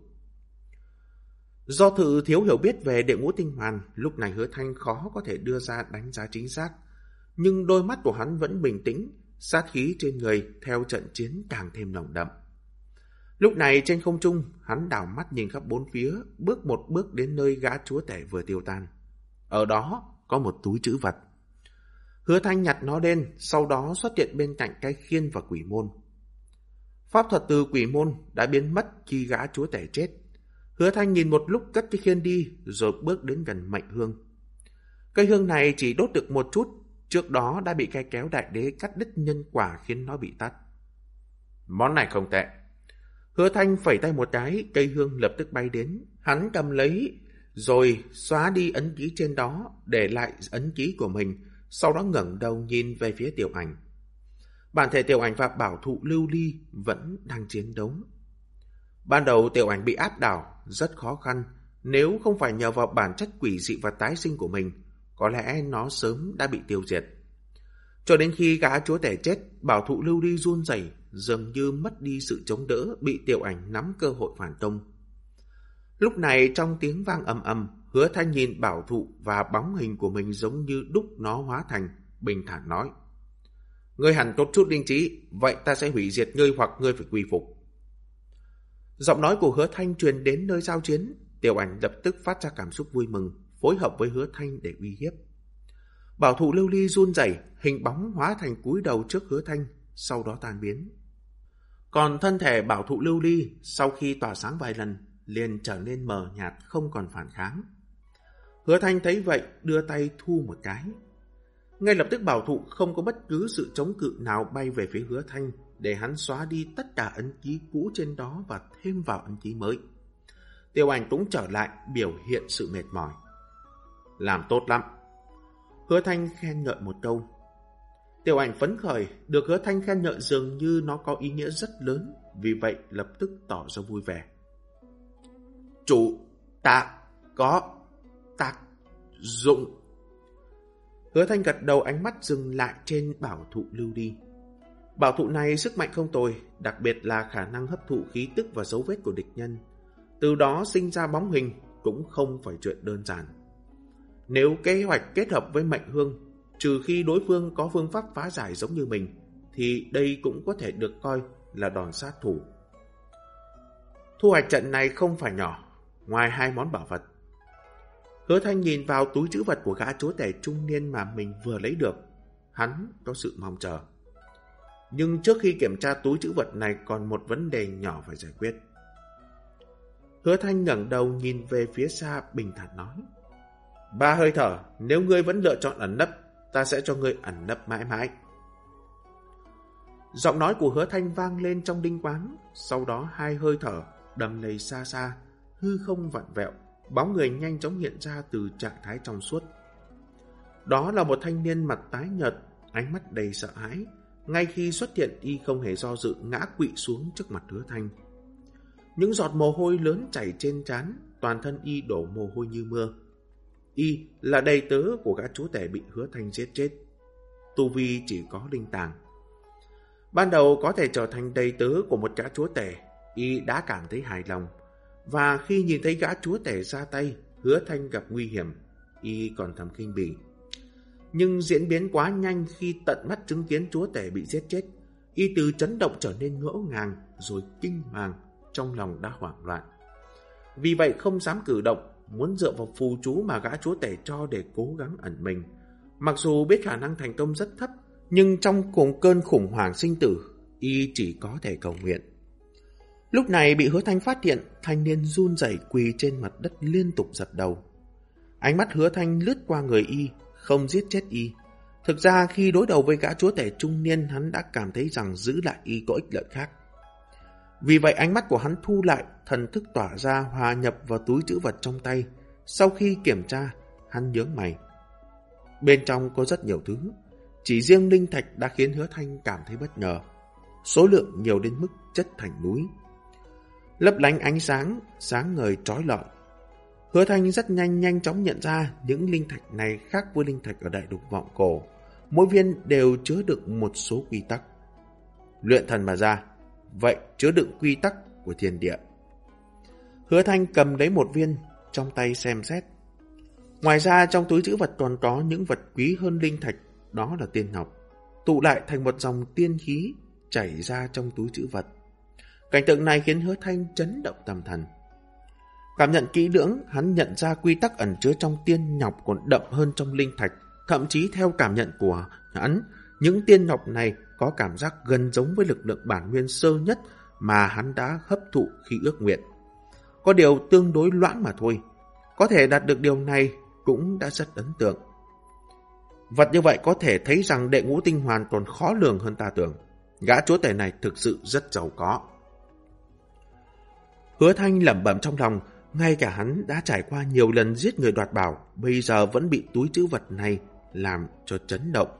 Do Thự thiếu hiểu biết về đệ ngũ tinh hoàn, lúc này Hứa Thanh khó có thể đưa ra đánh giá chính xác. Nhưng đôi mắt của hắn vẫn bình tĩnh, sát khí trên người theo trận chiến càng thêm nồng đậm. Lúc này trên không trung, hắn đảo mắt nhìn khắp bốn phía, bước một bước đến nơi gã chúa tể vừa tiêu tan. Ở đó có một túi trữ vật. Hứa Thanh nhặt nó lên, sau đó xuất hiện bên cạnh cái khiên và quỷ môn. Pháp thuật từ quỷ môn đã biến mất khi gã chúa tể chết. Hứa Thanh nhìn một lúc cất cái khiên đi, rồi bước đến gần mệnh hương. Cây hương này chỉ đốt được một chút, trước đó đã bị cây kéo đại đế cắt đứt nhân quả khiến nó bị tắt. Món này không tệ. Hứa Thanh phẩy tay một cái, cây hương lập tức bay đến. Hắn cầm lấy, rồi xóa đi ấn ký trên đó, để lại ấn ký của mình, sau đó ngẩng đầu nhìn về phía Tiểu Ảnh. Bản thể Tiểu Ảnh và bảo thụ Lưu Ly vẫn đang chiến đấu. Ban đầu Tiểu Ảnh bị áp đảo, rất khó khăn. Nếu không phải nhờ vào bản chất quỷ dị và tái sinh của mình, có lẽ nó sớm đã bị tiêu diệt. Cho đến khi gã chúa tể chết, bảo thụ Lưu Ly run rẩy, dường như mất đi sự chống đỡ, bị Tiểu Ảnh nắm cơ hội phản công. Lúc này trong tiếng vang ầm ầm, Hứa Thanh nhìn bảo thụ và bóng hình của mình giống như đúc nó hóa thành, bình thản nói: Ngươi hẳn tốt chút linh trí, vậy ta sẽ hủy diệt ngươi hoặc ngươi phải quy phục. Giọng nói của Hứa Thanh truyền đến nơi giao chiến, Tiểu Ảnh lập tức phát ra cảm xúc vui mừng, phối hợp với Hứa Thanh để uy hiếp. Bảo thụ Lưu Ly run rẩy, hình bóng hóa thành cúi đầu trước Hứa Thanh, sau đó tan biến. Còn thân thể bảo thụ Lưu Ly sau khi tỏa sáng vài lần liền trở nên mờ nhạt, không còn phản kháng. Hứa Thanh thấy vậy, đưa tay thu một cái. Ngay lập tức bảo thụ không có bất cứ sự chống cự nào bay về phía Hứa Thanh, để hắn xóa đi tất cả ấn ký cũ trên đó và thêm vào ấn ký mới. Tiểu Ảnh cũng trở lại, biểu hiện sự mệt mỏi. Làm tốt lắm. Hứa Thanh khen ngợi một câu. Tiểu Ảnh phấn khởi, được Hứa Thanh khen ngợi dường như nó có ý nghĩa rất lớn, vì vậy lập tức tỏ ra vui vẻ. Chủ, ta có tác dụng. Hứa Thanh gật đầu, ánh mắt dừng lại trên bảo thụ Lưu Ly. Bảo thụ này sức mạnh không tồi, đặc biệt là khả năng hấp thụ khí tức và dấu vết của địch nhân. Từ đó sinh ra bóng hình cũng không phải chuyện đơn giản. Nếu kế hoạch kết hợp với mệnh hương, trừ khi đối phương có phương pháp phá giải giống như mình, thì đây cũng có thể được coi là đòn sát thủ. Thu hoạch trận này không phải nhỏ, ngoài 2 món bảo vật. Hứa Thanh nhìn vào túi trữ vật của gã chúa tể trung niên mà mình vừa lấy được, hắn có sự mong chờ. Nhưng trước khi kiểm tra túi trữ vật này còn một vấn đề nhỏ phải giải quyết. Hứa Thanh ngẩng đầu nhìn về phía xa, bình thản nói: 3 hơi thở, nếu ngươi vẫn lựa chọn ẩn nấp, ta sẽ cho ngươi ẩn nấp mãi mãi. Giọng nói của Hứa Thanh vang lên trong đinh quáng, sau đó 2 hơi thở đầm lầy xa xa, hư không vặn vẹo, bóng người nhanh chóng hiện ra từ trạng thái trong suốt. Đó là một thanh niên mặt tái nhợt, ánh mắt đầy sợ hãi. Ngay khi xuất hiện, y không hề do dự ngã quỵ xuống trước mặt Hứa Thanh. Những giọt mồ hôi lớn chảy trên trán, toàn thân y đổ mồ hôi như mưa. Y là đầy tớ của gã chúa tể bị Hứa Thanh giết chết. Tu vi chỉ có linh tàng. Ban đầu có thể trở thành đầy tớ của một gã chúa tể, y đã cảm thấy hài lòng. Và khi nhìn thấy gã chúa tể ra tay, Hứa Thanh gặp nguy hiểm, y còn thầm khinh bỉ. Nhưng diễn biến quá nhanh, khi tận mắt chứng kiến chúa tể bị giết chết, y từ chấn động trở nên ngỡ ngàng, rồi kinh hoàng, trong lòng đã hoảng loạn. Vì vậy không dám cử động, muốn dựa vào phù chú mà gã chúa tể cho để cố gắng ẩn mình. Mặc dù biết khả năng thành công rất thấp, nhưng trong cùng cơn khủng hoảng sinh tử, y chỉ có thể cầu nguyện. Lúc này bị Hứa Thanh phát hiện, thanh niên run rẩy quỳ trên mặt đất liên tục giật đầu. Ánh mắt Hứa Thanh lướt qua người y, không giết chết y. Thực ra khi đối đầu với gã chúa tể trung niên, hắn đã cảm thấy rằng giữ lại y có ích lợi khác. Vì vậy ánh mắt của hắn thu lại, thần thức tỏa ra hòa nhập vào túi trữ vật trong tay. Sau khi kiểm tra, hắn nhướng mày. Bên trong có rất nhiều thứ, chỉ riêng linh thạch đã khiến Hứa Thanh cảm thấy bất ngờ. Số lượng nhiều đến mức chất thành núi, lấp lánh ánh sáng, sáng ngời chói lọi. Hứa Thanh rất nhanh chóng nhận ra những linh thạch này khác với linh thạch ở Đại Lục Vọng Cổ. Mỗi viên đều chứa đựng một số quy tắc. Luyện thần mà ra, vậy chứa đựng quy tắc của thiên địa. Hứa Thanh cầm lấy một viên trong tay xem xét. Ngoài ra trong túi trữ vật còn có những vật quý hơn linh thạch, đó là tiên ngọc, tụ lại thành một dòng tiên khí chảy ra trong túi trữ vật. Cảnh tượng này khiến Hứa Thanh chấn động tâm thần. Cảm nhận kỹ lưỡng, hắn nhận ra quy tắc ẩn chứa trong tiên ngọc còn đậm hơn trong linh thạch. Thậm chí theo cảm nhận của hắn, những tiên ngọc này có cảm giác gần giống với lực lượng bản nguyên sơ nhất mà hắn đã hấp thụ khi ước nguyện. Có điều tương đối loãng mà thôi. Có thể đạt được điều này cũng đã rất ấn tượng. Vật như vậy có thể thấy rằng đệ ngũ tinh hoàn còn khó lường hơn ta tưởng. Gã chúa tể này thực sự rất giàu có. Hứa Thanh lẩm bẩm trong lòng, ngay cả hắn đã trải qua nhiều lần giết người đoạt bảo, bây giờ vẫn bị túi trữ vật này làm cho chấn động.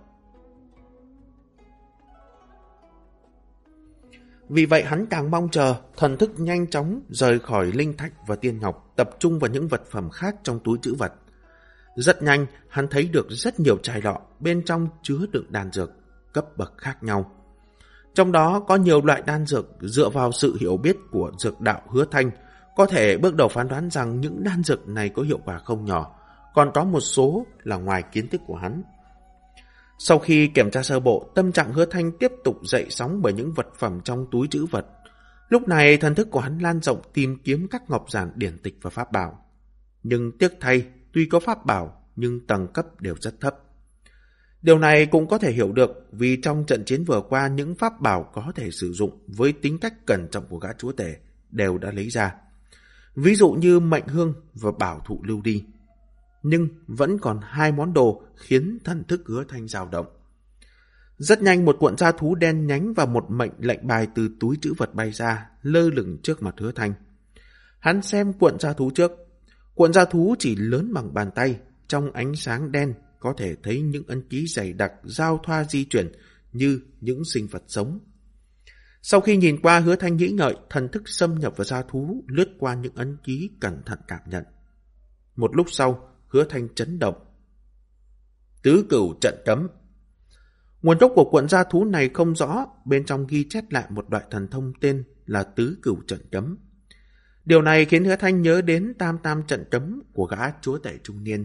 Vì vậy hắn càng mong chờ, thần thức nhanh chóng rời khỏi linh thạch và tiên ngọc, tập trung vào những vật phẩm khác trong túi trữ vật. Rất nhanh, hắn thấy được rất nhiều chai lọ, bên trong chứa đựng đan dược, cấp bậc khác nhau. Trong đó có nhiều loại đan dược dựa vào sự hiểu biết của dược đạo Hứa Thanh, có thể bước đầu phán đoán rằng những đan dược này có hiệu quả không nhỏ, còn có một số là ngoài kiến thức của hắn. Sau khi kiểm tra sơ bộ, tâm trạng Hứa Thanh tiếp tục dậy sóng bởi những vật phẩm trong túi trữ vật. Lúc này thần thức của hắn lan rộng tìm kiếm các ngọc giản điển tịch và pháp bảo. Nhưng tiếc thay, tuy có pháp bảo nhưng tầng cấp đều rất thấp. Điều này cũng có thể hiểu được vì trong trận chiến vừa qua những pháp bảo có thể sử dụng với tính cách cẩn trọng của gã chúa tể đều đã lấy ra. Ví dụ như mệnh hương và bảo thụ lưu đi. Nhưng vẫn còn hai món đồ khiến thần thức Hứa Thanh dao động. Rất nhanh một cuộn da thú đen nhánh và một mệnh lệnh bài từ túi trữ vật bay ra, lơ lửng trước mặt Hứa Thanh. Hắn xem cuộn da thú trước. Cuộn da thú chỉ lớn bằng bàn tay, trong ánh sáng đen có thể thấy những ấn ký dày đặc giao thoa di chuyển như những sinh vật sống. Sau khi nhìn qua, Hứa Thanh nghĩ ngợi, thần thức xâm nhập vào da thú, lướt qua những ấn ký cẩn thận cảm nhận. Một lúc sau, Hứa Thanh chấn động. Tứ cửu trận cấm. Nguồn gốc của cuộn da thú này không rõ, bên trong ghi chép lại một loại thần thông tên là tứ cửu trận cấm. Điều này khiến Hứa Thanh nhớ đến tam tam trận cấm của gã chúa tể trung niên.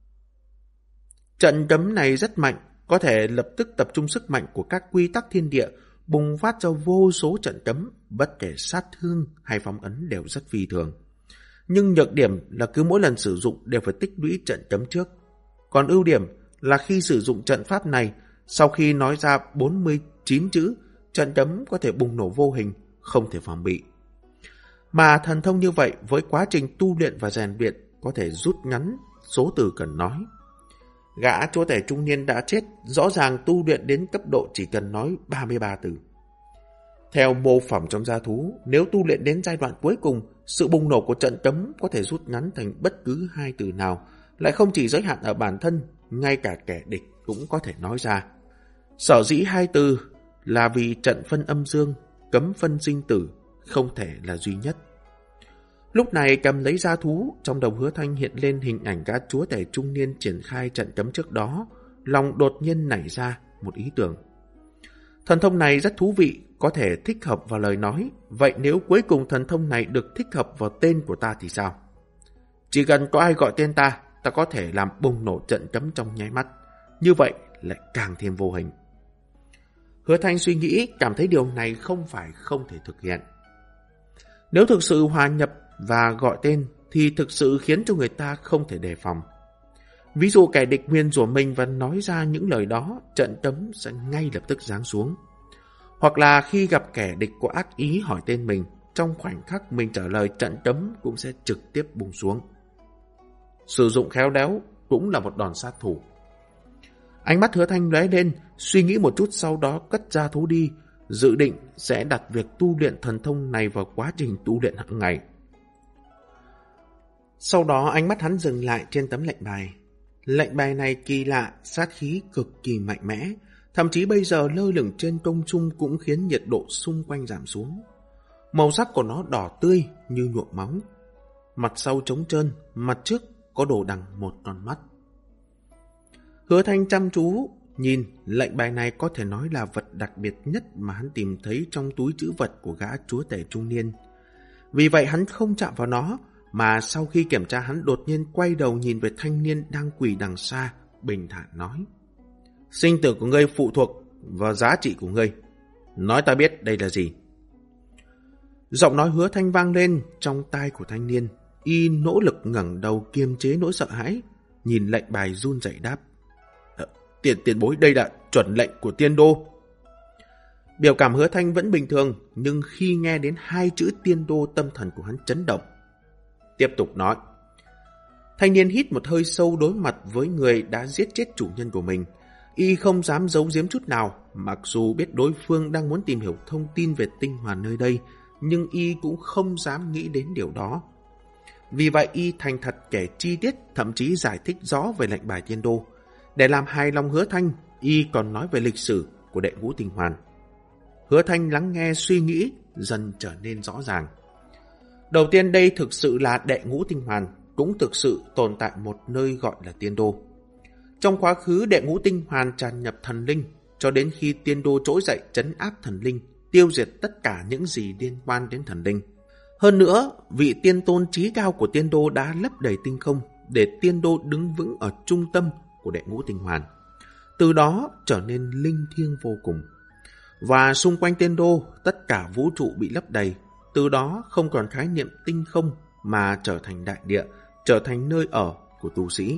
Trận cấm này rất mạnh, có thể lập tức tập trung sức mạnh của các quy tắc thiên địa, bùng phát ra vô số trận cấm, bất kể sát thương hay phong ấn đều rất phi thường. Nhưng nhược điểm là cứ mỗi lần sử dụng đều phải tích lũy trận cấm trước. Còn ưu điểm là khi sử dụng trận pháp này, sau khi nói ra 49 chữ, trận cấm có thể bùng nổ vô hình, không thể phòng bị. Mà thần thông như vậy với quá trình tu luyện và rèn luyện có thể rút ngắn số từ cần nói. Gã chúa tể trung niên đã chết, rõ ràng tu luyện đến cấp độ chỉ cần nói 33 từ. Theo mô phỏng trong gia thú, nếu tu luyện đến giai đoạn cuối cùng, sự bùng nổ của trận cấm có thể rút ngắn thành bất cứ hai từ nào, lại không chỉ giới hạn ở bản thân, ngay cả kẻ địch cũng có thể nói ra. Sở dĩ hai từ là vì trận phân âm dương, cấm phân sinh tử, không thể là duy nhất. Lúc này cầm lấy gia thú, trong đầu Hứa Thanh hiện lên hình ảnh gã chúa tể trung niên triển khai trận cấm trước đó, lòng đột nhiên nảy ra một ý tưởng. Thần thông này rất thú vị, có thể thích hợp vào lời nói, vậy nếu cuối cùng thần thông này được thích hợp vào tên của ta thì sao? Chỉ cần có ai gọi tên ta, ta có thể làm bùng nổ trận cấm trong nháy mắt, như vậy lại càng thêm vô hình. Hứa Thanh suy nghĩ, cảm thấy điều này không phải không thể thực hiện. Nếu thực sự hòa nhập và gọi tên thì thực sự khiến cho người ta không thể đề phòng. Ví dụ kẻ địch nguyên rủa mình và nói ra những lời đó, trận cấm sẽ ngay lập tức giáng xuống. Hoặc là khi gặp kẻ địch có ác ý hỏi tên mình, trong khoảnh khắc mình trả lời, trận cấm cũng sẽ trực tiếp bùng xuống. Sử dụng khéo léo cũng là một đòn sát thủ. Ánh mắt Hứa Thanh lóe lên, suy nghĩ một chút sau đó cất ra thú đi, dự định sẽ đặt việc tu luyện thần thông này vào quá trình tu luyện hàng ngày. Sau đó ánh mắt hắn dừng lại trên tấm lệnh bài. Lệnh bài này kỳ lạ, sát khí cực kỳ mạnh mẽ, thậm chí bây giờ lơ lửng trên không trung cũng khiến nhiệt độ xung quanh giảm xuống. Màu sắc của nó đỏ tươi như nhuộm máu. Mặt sau trống trơn, mặt trước có đồ đằng một con mắt. Hứa Thanh chăm chú nhìn, lệnh bài này có thể nói là vật đặc biệt nhất mà hắn tìm thấy trong túi trữ vật của gã chúa tể trung niên. Vì vậy hắn không chạm vào nó, mà sau khi kiểm tra hắn đột nhiên quay đầu nhìn về thanh niên đang quỳ đằng xa, bình thản nói: sinh tử của ngươi phụ thuộc vào giá trị của ngươi. Nói ta biết đây là gì. Giọng nói Hứa Thanh vang lên trong tai của thanh niên. Y nỗ lực ngẩng đầu kiềm chế nỗi sợ hãi, nhìn lệnh bài run rẩy đáp: tiền bối, đây là chuẩn lệnh của tiên đô. Biểu cảm Hứa Thanh vẫn bình thường, nhưng khi nghe đến hai chữ tiên đô, tâm thần của hắn chấn động. Tiếp tục nói. Thanh niên hít một hơi sâu đối mặt với người đã giết chết chủ nhân của mình. Y không dám giấu giếm chút nào, mặc dù biết đối phương đang muốn tìm hiểu thông tin về tinh hoàn nơi đây, nhưng Y cũng không dám nghĩ đến điều đó. Vì vậy Y thành thật kể chi tiết, thậm chí giải thích rõ về lệnh bài tiên đô. Để làm hài lòng Hứa Thanh, Y còn nói về lịch sử của đệ ngũ tinh hoàn. Hứa Thanh lắng nghe suy nghĩ dần trở nên rõ ràng. Đầu tiên, đây thực sự là đệ ngũ tinh hoàn, cũng thực sự tồn tại một nơi gọi là tiên đô. Trong quá khứ, đệ ngũ tinh hoàn tràn nhập thần linh, cho đến khi tiên đô trỗi dậy trấn áp thần linh, tiêu diệt tất cả những gì liên quan đến thần linh. Hơn nữa, vị tiên tôn trí cao của tiên đô đã lấp đầy tinh không, để tiên đô đứng vững ở trung tâm của đệ ngũ tinh hoàn. Từ đó trở nên linh thiêng vô cùng. Và xung quanh tiên đô, tất cả vũ trụ bị lấp đầy. Từ đó không còn khái niệm tinh không, mà trở thành đại địa, trở thành nơi ở của tu sĩ.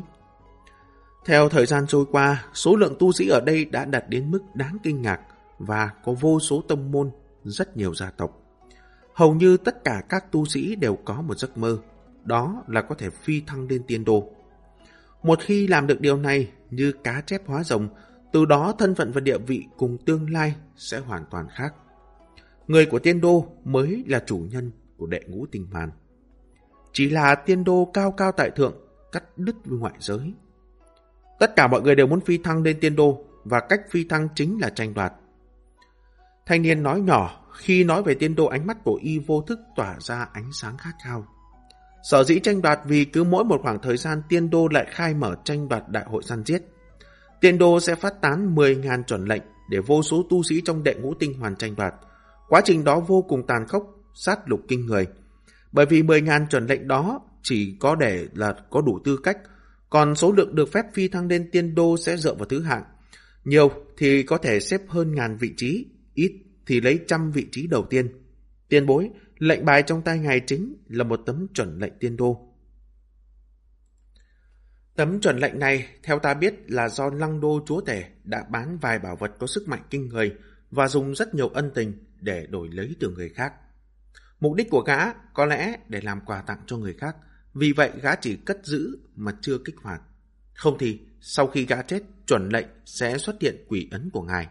Theo thời gian trôi qua, số lượng tu sĩ ở đây đã đạt đến mức đáng kinh ngạc, và có vô số tông môn, rất nhiều gia tộc. Hầu như tất cả các tu sĩ đều có một giấc mơ, đó là có thể phi thăng lên tiên đô. Một khi làm được điều này, như cá chép hóa rồng, từ đó thân phận và địa vị cùng tương lai sẽ hoàn toàn khác. Người của tiên đô mới là chủ nhân của đệ ngũ tinh hoàn. Chỉ là tiên đô cao cao tại thượng, cắt đứt với ngoại giới. Tất cả mọi người đều muốn phi thăng lên tiên đô, và cách phi thăng chính là tranh đoạt. Thanh niên nói nhỏ, khi nói về tiên đô ánh mắt của Y vô thức tỏa ra ánh sáng khát khao. Sở dĩ tranh đoạt vì cứ mỗi một khoảng thời gian tiên đô lại khai mở tranh đoạt đại hội săn giết. Tiên đô sẽ phát tán 10.000 chuẩn lệnh để vô số tu sĩ trong đệ ngũ tinh hoàn tranh đoạt. Quá trình đó vô cùng tàn khốc, sát lục kinh người. Bởi vì 10.000 chuẩn lệnh đó chỉ có để là có đủ tư cách, còn số lượng được phép phi thăng lên tiên đô sẽ dựa vào thứ hạng. Nhiều thì có thể xếp hơn 1.000 vị trí, ít thì lấy 100 vị trí đầu tiên. Tiền bối, lệnh bài trong tay ngài chính là một tấm chuẩn lệnh tiên đô. Tấm chuẩn lệnh này, theo ta biết là do Lăng Đô chúa tể đã bán vài bảo vật có sức mạnh kinh người và dùng rất nhiều ân tình để đổi lấy từ người khác. Mục đích của gã có lẽ để làm quà tặng cho người khác, vì vậy gã chỉ cất giữ mà chưa kích hoạt. Không thì sau khi gã chết, chuẩn lệnh sẽ xuất hiện quỷ ấn của ngài.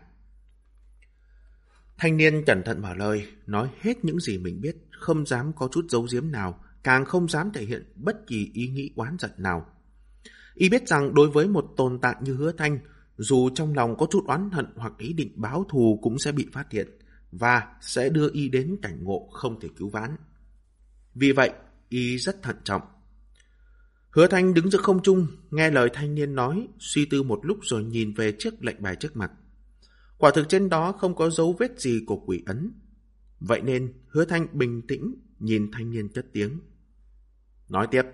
Thanh niên cẩn thận mở lời, nói hết những gì mình biết, không dám có chút giấu giếm nào, càng không dám thể hiện bất kỳ ý nghĩ oán giận nào. Y biết rằng đối với một tồn tại như Hứa Thanh, dù trong lòng có chút oán hận hoặc ý định báo thù cũng sẽ bị phát hiện, và sẽ đưa Y đến cảnh ngộ không thể cứu vãn. Vì vậy, Y rất thận trọng. Hứa Thanh đứng giữa không trung, nghe lời thanh niên nói, suy tư một lúc rồi nhìn về chiếc lệnh bài trước mặt. Quả thực trên đó không có dấu vết gì của quỷ ấn. Vậy nên Hứa Thanh bình tĩnh nhìn thanh niên cất tiếng. Nói tiếp.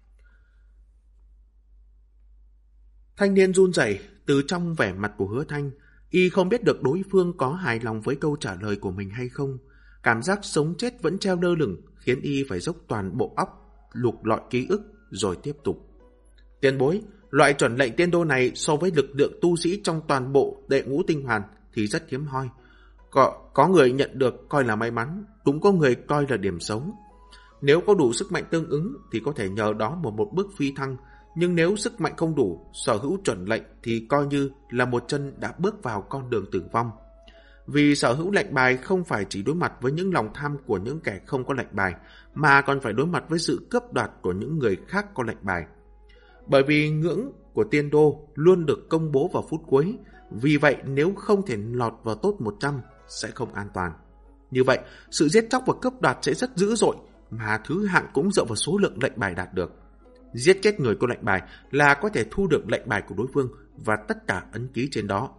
Thanh niên run rẩy, từ trong vẻ mặt của Hứa Thanh, Y không biết được đối phương có hài lòng với câu trả lời của mình hay không. Cảm giác sống chết vẫn treo lơ lửng, khiến Y phải dốc toàn bộ óc, lục lọi ký ức, rồi tiếp tục. Tiền bối, loại chuẩn lệnh tiên đô này so với lực lượng tu sĩ trong toàn bộ đệ ngũ tinh hoàn thì rất hiếm hoi. Có người nhận được coi là may mắn, cũng có người coi là điểm xấu. Nếu có đủ sức mạnh tương ứng thì có thể nhờ đó một bước phi thăng, nhưng nếu sức mạnh không đủ, sở hữu chuẩn lệnh thì coi như là một chân đã bước vào con đường tử vong. Vì sở hữu lệnh bài không phải chỉ đối mặt với những lòng tham của những kẻ không có lệnh bài, mà còn phải đối mặt với sự cướp đoạt của những người khác có lệnh bài. Bởi vì ngưỡng của tiên đô luôn được công bố vào phút cuối, vì vậy nếu không thể lọt vào top 100 sẽ không an toàn. Như vậy, sự giết chóc và cướp đoạt sẽ rất dữ dội, mà thứ hạng cũng dựa vào số lượng lệnh bài đạt được. Giết chết người có lệnh bài là có thể thu được lệnh bài của đối phương và tất cả ấn ký trên đó.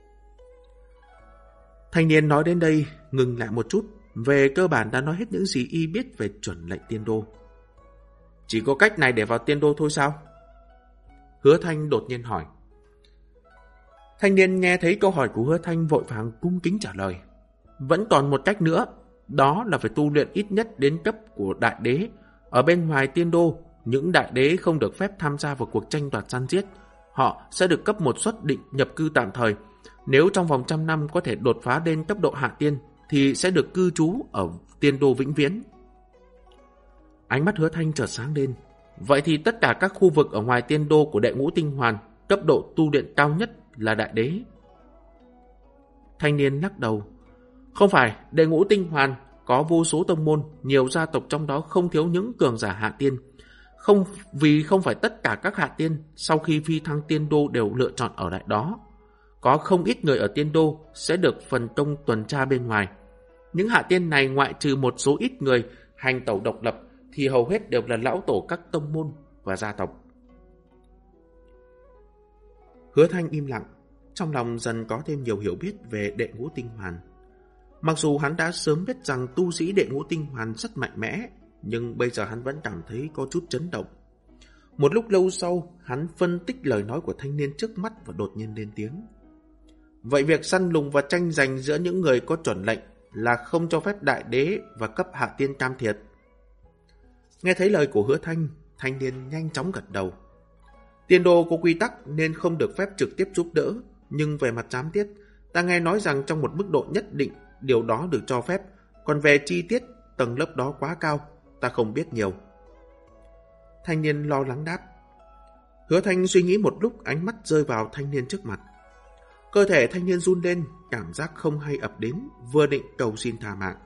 Thanh niên nói đến đây, ngừng lại một chút, về cơ bản đã nói hết những gì y biết về chuẩn lệnh tiên đô. Chỉ có cách này để vào tiên đô thôi sao? Hứa Thanh đột nhiên hỏi. Thanh niên nghe thấy câu hỏi của Hứa Thanh vội vàng cung kính trả lời. Vẫn còn một cách nữa, đó là phải tu luyện ít nhất đến cấp của đại đế. Ở bên ngoài tiên đô, những đại đế không được phép tham gia vào cuộc tranh đoạt săn giết. Họ sẽ được cấp một suất định nhập cư tạm thời. Nếu trong vòng 100 năm có thể đột phá đến cấp độ hạ tiên, thì sẽ được cư trú ở tiên đô vĩnh viễn. Ánh mắt Hứa Thanh chợt sáng lên. Vậy thì tất cả các khu vực ở ngoài tiên đô của đệ ngũ tinh hoàn, cấp độ tu luyện cao nhất là đại đế. Thanh niên lắc đầu. Không phải, đệ ngũ tinh hoàn có vô số tông môn, nhiều gia tộc trong đó không thiếu những cường giả hạ tiên. Không phải tất cả các hạ tiên sau khi phi thăng tiên đô đều lựa chọn ở lại đó. Có không ít người ở tiên đô sẽ được phần công tuần tra bên ngoài. Những hạ tiên này ngoại trừ một số ít người hành tẩu độc lập thì hầu hết đều là lão tổ các tông môn và gia tộc. Hứa Thanh im lặng, trong lòng dần có thêm nhiều hiểu biết về đệ ngũ tinh hoàn. Mặc dù hắn đã sớm biết rằng tu sĩ đệ ngũ tinh hoàn rất mạnh mẽ, nhưng bây giờ hắn vẫn cảm thấy có chút chấn động. Một lúc lâu sau, hắn phân tích lời nói của thanh niên trước mắt và đột nhiên lên tiếng. Vậy việc săn lùng và tranh giành giữa những người có chuẩn lệnh là không cho phép đại đế và cấp hạ tiên can thiệp. Nghe thấy lời của Hứa Thanh, thanh niên nhanh chóng gật đầu. Tiên đô có quy tắc nên không được phép trực tiếp giúp đỡ, nhưng về mặt giám tiết, ta nghe nói rằng trong một mức độ nhất định điều đó được cho phép, còn về chi tiết tầng lớp đó quá cao, ta không biết nhiều. Thanh niên lo lắng đáp. Hứa Thanh suy nghĩ một lúc, ánh mắt rơi vào thanh niên trước mặt. Cơ thể thanh niên run lên, cảm giác không hay ập đến, vừa định cầu xin tha mạng.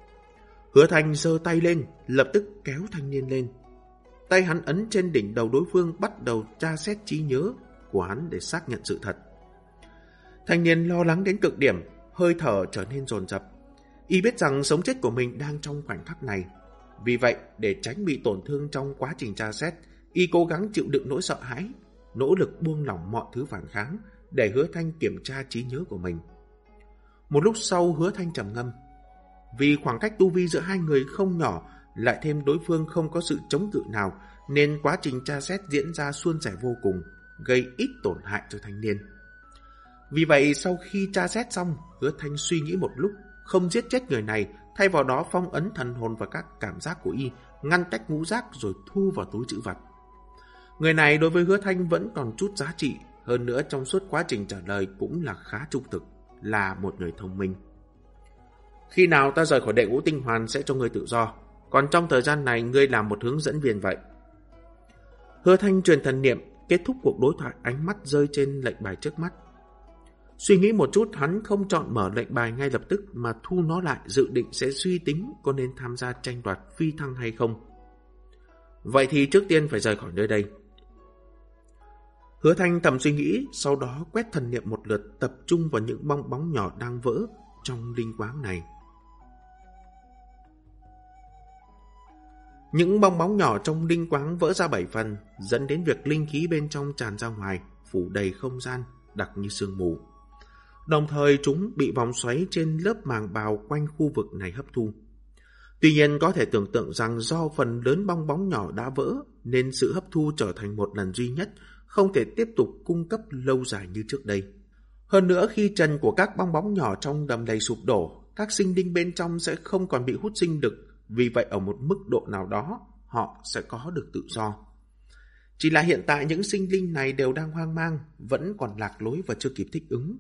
Hứa Thanh giơ tay lên, lập tức kéo thanh niên lên. Tay hắn ấn trên đỉnh đầu đối phương, bắt đầu tra xét trí nhớ của hắn để xác nhận sự thật. Thanh niên lo lắng đến cực điểm, hơi thở trở nên dồn dập. Y biết rằng sống chết của mình đang trong khoảnh khắc này. Vì vậy, để tránh bị tổn thương trong quá trình tra xét, Y cố gắng chịu đựng nỗi sợ hãi, nỗ lực buông lỏng mọi thứ phản kháng để Hứa Thanh kiểm tra trí nhớ của mình. Một lúc sau, Hứa Thanh trầm ngâm. Vì khoảng cách tu vi giữa hai người không nhỏ, lại thêm đối phương không có sự chống cự nào, nên quá trình tra xét diễn ra suôn sẻ vô cùng, gây ít tổn hại cho thanh niên. Vì vậy, sau khi tra xét xong, Hứa Thanh suy nghĩ một lúc, không giết chết người này, thay vào đó phong ấn thần hồn và các cảm giác của Y, ngăn cách ngũ giác rồi thu vào túi trữ vật. Người này đối với Hứa Thanh vẫn còn chút giá trị, hơn nữa trong suốt quá trình trả lời cũng là khá trung thực, là một người thông minh. Khi nào ta rời khỏi đệ ngũ tinh hoàn sẽ cho ngươi tự do, còn trong thời gian này ngươi làm một hướng dẫn viên vậy. Hứa Thanh truyền thần niệm, kết thúc cuộc đối thoại, ánh mắt rơi trên lệnh bài trước mắt. Suy nghĩ một chút, hắn không chọn mở lệnh bài ngay lập tức mà thu nó lại, dự định sẽ suy tính có nên tham gia tranh đoạt phi thăng hay không. Vậy thì trước tiên phải rời khỏi nơi đây. Hứa Thanh thầm suy nghĩ, sau đó quét thần niệm một lượt, tập trung vào những bong bóng nhỏ đang vỡ trong linh quáng này. Những bong bóng nhỏ trong linh quáng vỡ ra 7 phần, dẫn đến việc linh khí bên trong tràn ra ngoài, phủ đầy không gian, đặc như sương mù. Đồng thời chúng bị vòng xoáy trên lớp màng bào quanh khu vực này hấp thu. Tuy nhiên có thể tưởng tượng rằng do phần lớn bong bóng nhỏ đã vỡ, nên sự hấp thu trở thành một lần duy nhất, không thể tiếp tục cung cấp lâu dài như trước đây. Hơn nữa, khi trần của các bong bóng nhỏ trong đầm lầy sụp đổ, các sinh linh bên trong sẽ không còn bị hút sinh lực, vì vậy ở một mức độ nào đó, họ sẽ có được tự do. Chỉ là hiện tại những sinh linh này đều đang hoang mang, vẫn còn lạc lối và chưa kịp thích ứng.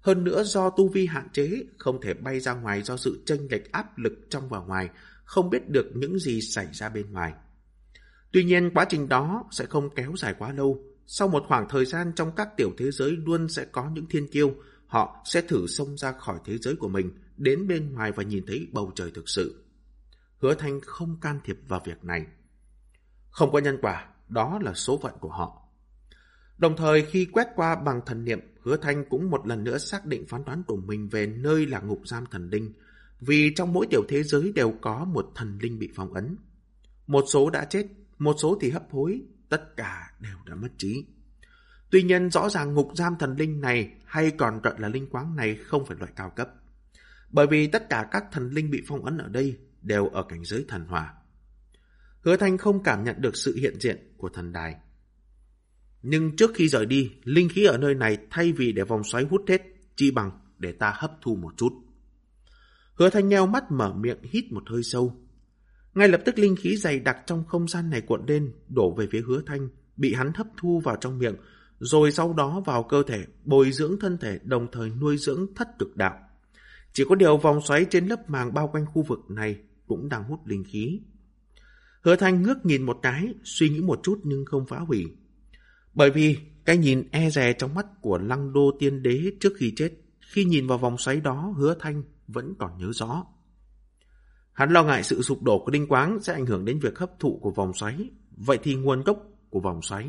Hơn nữa do tu vi hạn chế, không thể bay ra ngoài do sự chênh lệch áp lực trong và ngoài, không biết được những gì xảy ra bên ngoài. Tuy nhiên, quá trình đó sẽ không kéo dài quá lâu. Sau một khoảng thời gian trong các tiểu thế giới luôn sẽ có những thiên kiêu, họ sẽ thử xông ra khỏi thế giới của mình, đến bên ngoài và nhìn thấy bầu trời thực sự. Hứa Thanh không can thiệp vào việc này. Không có nhân quả, đó là số phận của họ. Đồng thời khi quét qua bằng thần niệm, Hứa Thanh cũng một lần nữa xác định phán đoán của mình về nơi là ngục giam thần linh, vì trong mỗi tiểu thế giới đều có một thần linh bị phong ấn. Một số đã chết, một số thì hấp hối, tất cả đều đã mất trí. Tuy nhiên rõ ràng ngục giam thần linh này hay còn gọi là linh quáng này không phải loại cao cấp, bởi vì tất cả các thần linh bị phong ấn ở đây đều ở cảnh giới thần hỏa. Hứa Thanh không cảm nhận được sự hiện diện của thần đài. Nhưng trước khi rời đi, linh khí ở nơi này thay vì để vòng xoáy hút hết, chi bằng để ta hấp thu một chút. Hứa Thanh nheo mắt mở miệng hít một hơi sâu. Ngay lập tức linh khí dày đặc trong không gian này cuộn lên, đổ về phía Hứa Thanh, bị hắn hấp thu vào trong miệng, rồi sau đó vào cơ thể, bồi dưỡng thân thể đồng thời nuôi dưỡng thất cực đạo. Chỉ có điều vòng xoáy trên lớp màng bao quanh khu vực này cũng đang hút linh khí. Hứa Thanh ngước nhìn một cái, suy nghĩ một chút nhưng không phá hủy. Bởi vì cái nhìn e dè trong mắt của Lăng Đô Tiên Đế trước khi chết, khi nhìn vào vòng xoáy đó, Hứa Thanh vẫn còn nhớ rõ. Hắn lo ngại sự sụp đổ của linh quáng sẽ ảnh hưởng đến việc hấp thụ của vòng xoáy. Vậy thì nguồn gốc của vòng xoáy?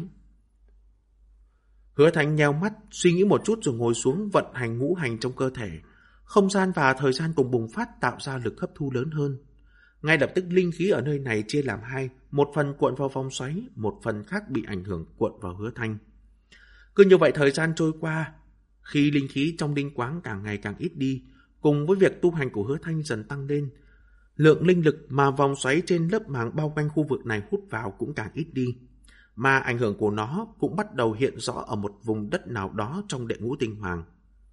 Hứa Thanh nheo mắt, suy nghĩ một chút rồi ngồi xuống vận hành ngũ hành trong cơ thể. Không gian và thời gian cùng bùng phát tạo ra lực hấp thu lớn hơn. Ngay lập tức linh khí ở nơi này chia làm hai, một phần cuộn vào vòng xoáy, một phần khác bị ảnh hưởng cuộn vào Hứa Thanh. Cứ như vậy thời gian trôi qua, khi linh khí trong linh quáng càng ngày càng ít đi, cùng với việc tu hành của Hứa Thanh dần tăng lên, lượng linh lực mà vòng xoáy trên lớp màng bao quanh khu vực này hút vào cũng càng ít đi, mà ảnh hưởng của nó cũng bắt đầu hiện rõ ở một vùng đất nào đó trong đệ ngũ tinh hoàng.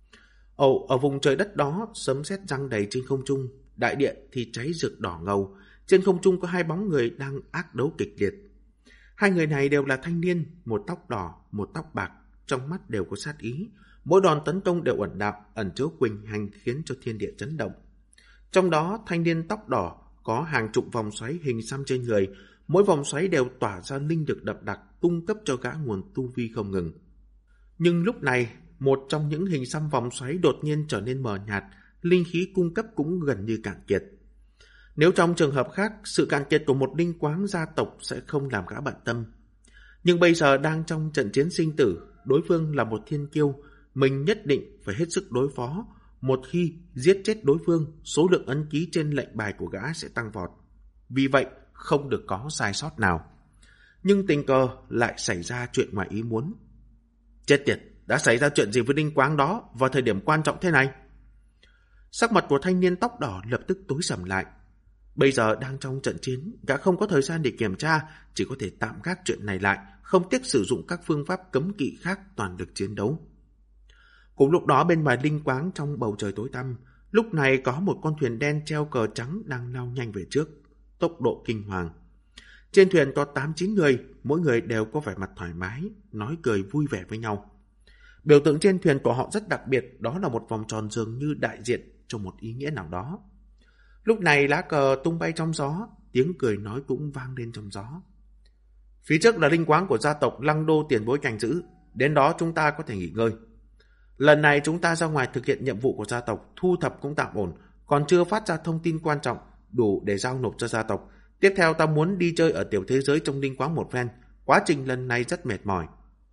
Ở vùng trời đất đó, sấm sét giăng đầy trên không trung, đại địa thì cháy rực đỏ ngầu, trên không trung có hai bóng người đang ác đấu kịch liệt. Hai người này đều là thanh niên, một tóc đỏ, một tóc bạc, trong mắt đều có sát ý, mỗi đòn tấn công đều ẩn đạo, ẩn chứa quỳnh hành khiến cho thiên địa chấn động. Trong đó, thanh niên tóc đỏ có hàng chục vòng xoáy hình xăm trên người, mỗi vòng xoáy đều tỏa ra linh lực đậm đặc, cung cấp cho gã nguồn tu vi không ngừng. Nhưng lúc này, một trong những hình xăm vòng xoáy đột nhiên trở nên mờ nhạt, linh khí cung cấp cũng gần như cạn kiệt. Nếu trong trường hợp khác, sự cạn kiệt của một linh quáng gia tộc sẽ không làm gã bận tâm. Nhưng bây giờ đang trong trận chiến sinh tử, đối phương là một thiên kiêu, mình nhất định phải hết sức đối phó. Một khi giết chết đối phương, số lượng ấn ký trên lệnh bài của gã sẽ tăng vọt. Vì vậy, không được có sai sót nào. Nhưng tình cờ lại xảy ra chuyện ngoài ý muốn. Chết tiệt, đã xảy ra chuyện gì với linh quáng đó vào thời điểm quan trọng thế này? Sắc mặt của thanh niên tóc đỏ lập tức tối sầm lại. Bây giờ đang trong trận chiến, gã không có thời gian để kiểm tra, chỉ có thể tạm gác chuyện này lại, không tiếc sử dụng các phương pháp cấm kỵ khác toàn lực chiến đấu. Cùng lúc đó bên ngoài linh quáng trong bầu trời tối tăm, lúc này có một con thuyền đen treo cờ trắng đang lao nhanh về trước, tốc độ kinh hoàng. Trên thuyền có 8-9 người, mỗi người đều có vẻ mặt thoải mái, nói cười vui vẻ với nhau. Biểu tượng trên thuyền của họ rất đặc biệt, đó là một vòng tròn dường như đại diện cho một ý nghĩa nào đó. Lúc này lá cờ tung bay trong gió, tiếng cười nói cũng vang lên trong gió. Phía trước là linh quáng của gia tộc Lăng Đô tiền bối canh giữ, đến đó chúng ta có thể nghỉ ngơi. Lần này chúng ta ra ngoài thực hiện nhiệm vụ của gia tộc, thu thập cũng tạm ổn, còn chưa phát ra thông tin quan trọng, đủ để giao nộp cho gia tộc. Tiếp theo ta muốn đi chơi ở tiểu thế giới trong linh quáng một phen, quá trình lần này rất mệt mỏi.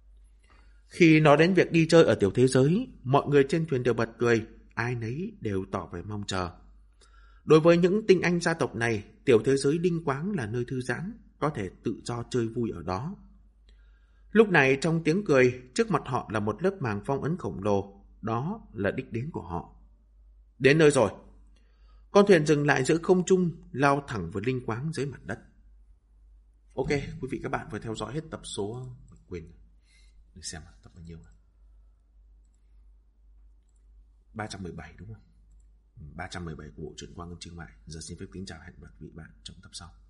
Khi nói đến việc đi chơi ở tiểu thế giới, mọi người trên thuyền đều bật cười, ai nấy đều tỏ vẻ mong chờ. Đối với những tinh anh gia tộc này, tiểu thế giới linh quáng là nơi thư giãn, có thể tự do chơi vui ở đó. Lúc này trong tiếng cười, trước mặt họ là một lớp màng phong ấn khổng lồ, đó là đích đến của họ. Đến nơi rồi. Con thuyền dừng lại giữa không trung, lao thẳng vào linh quáng dưới mặt đất. Ok, quý vị các bạn vừa theo dõi hết tập số... Quên, để xem tập bao nhiêu. 317 đúng không? 317 của bộ truyện Quang Ngâm Trương Mại. Giờ xin phép kính chào hẹn gặp lại quý vị bạn trong tập sau.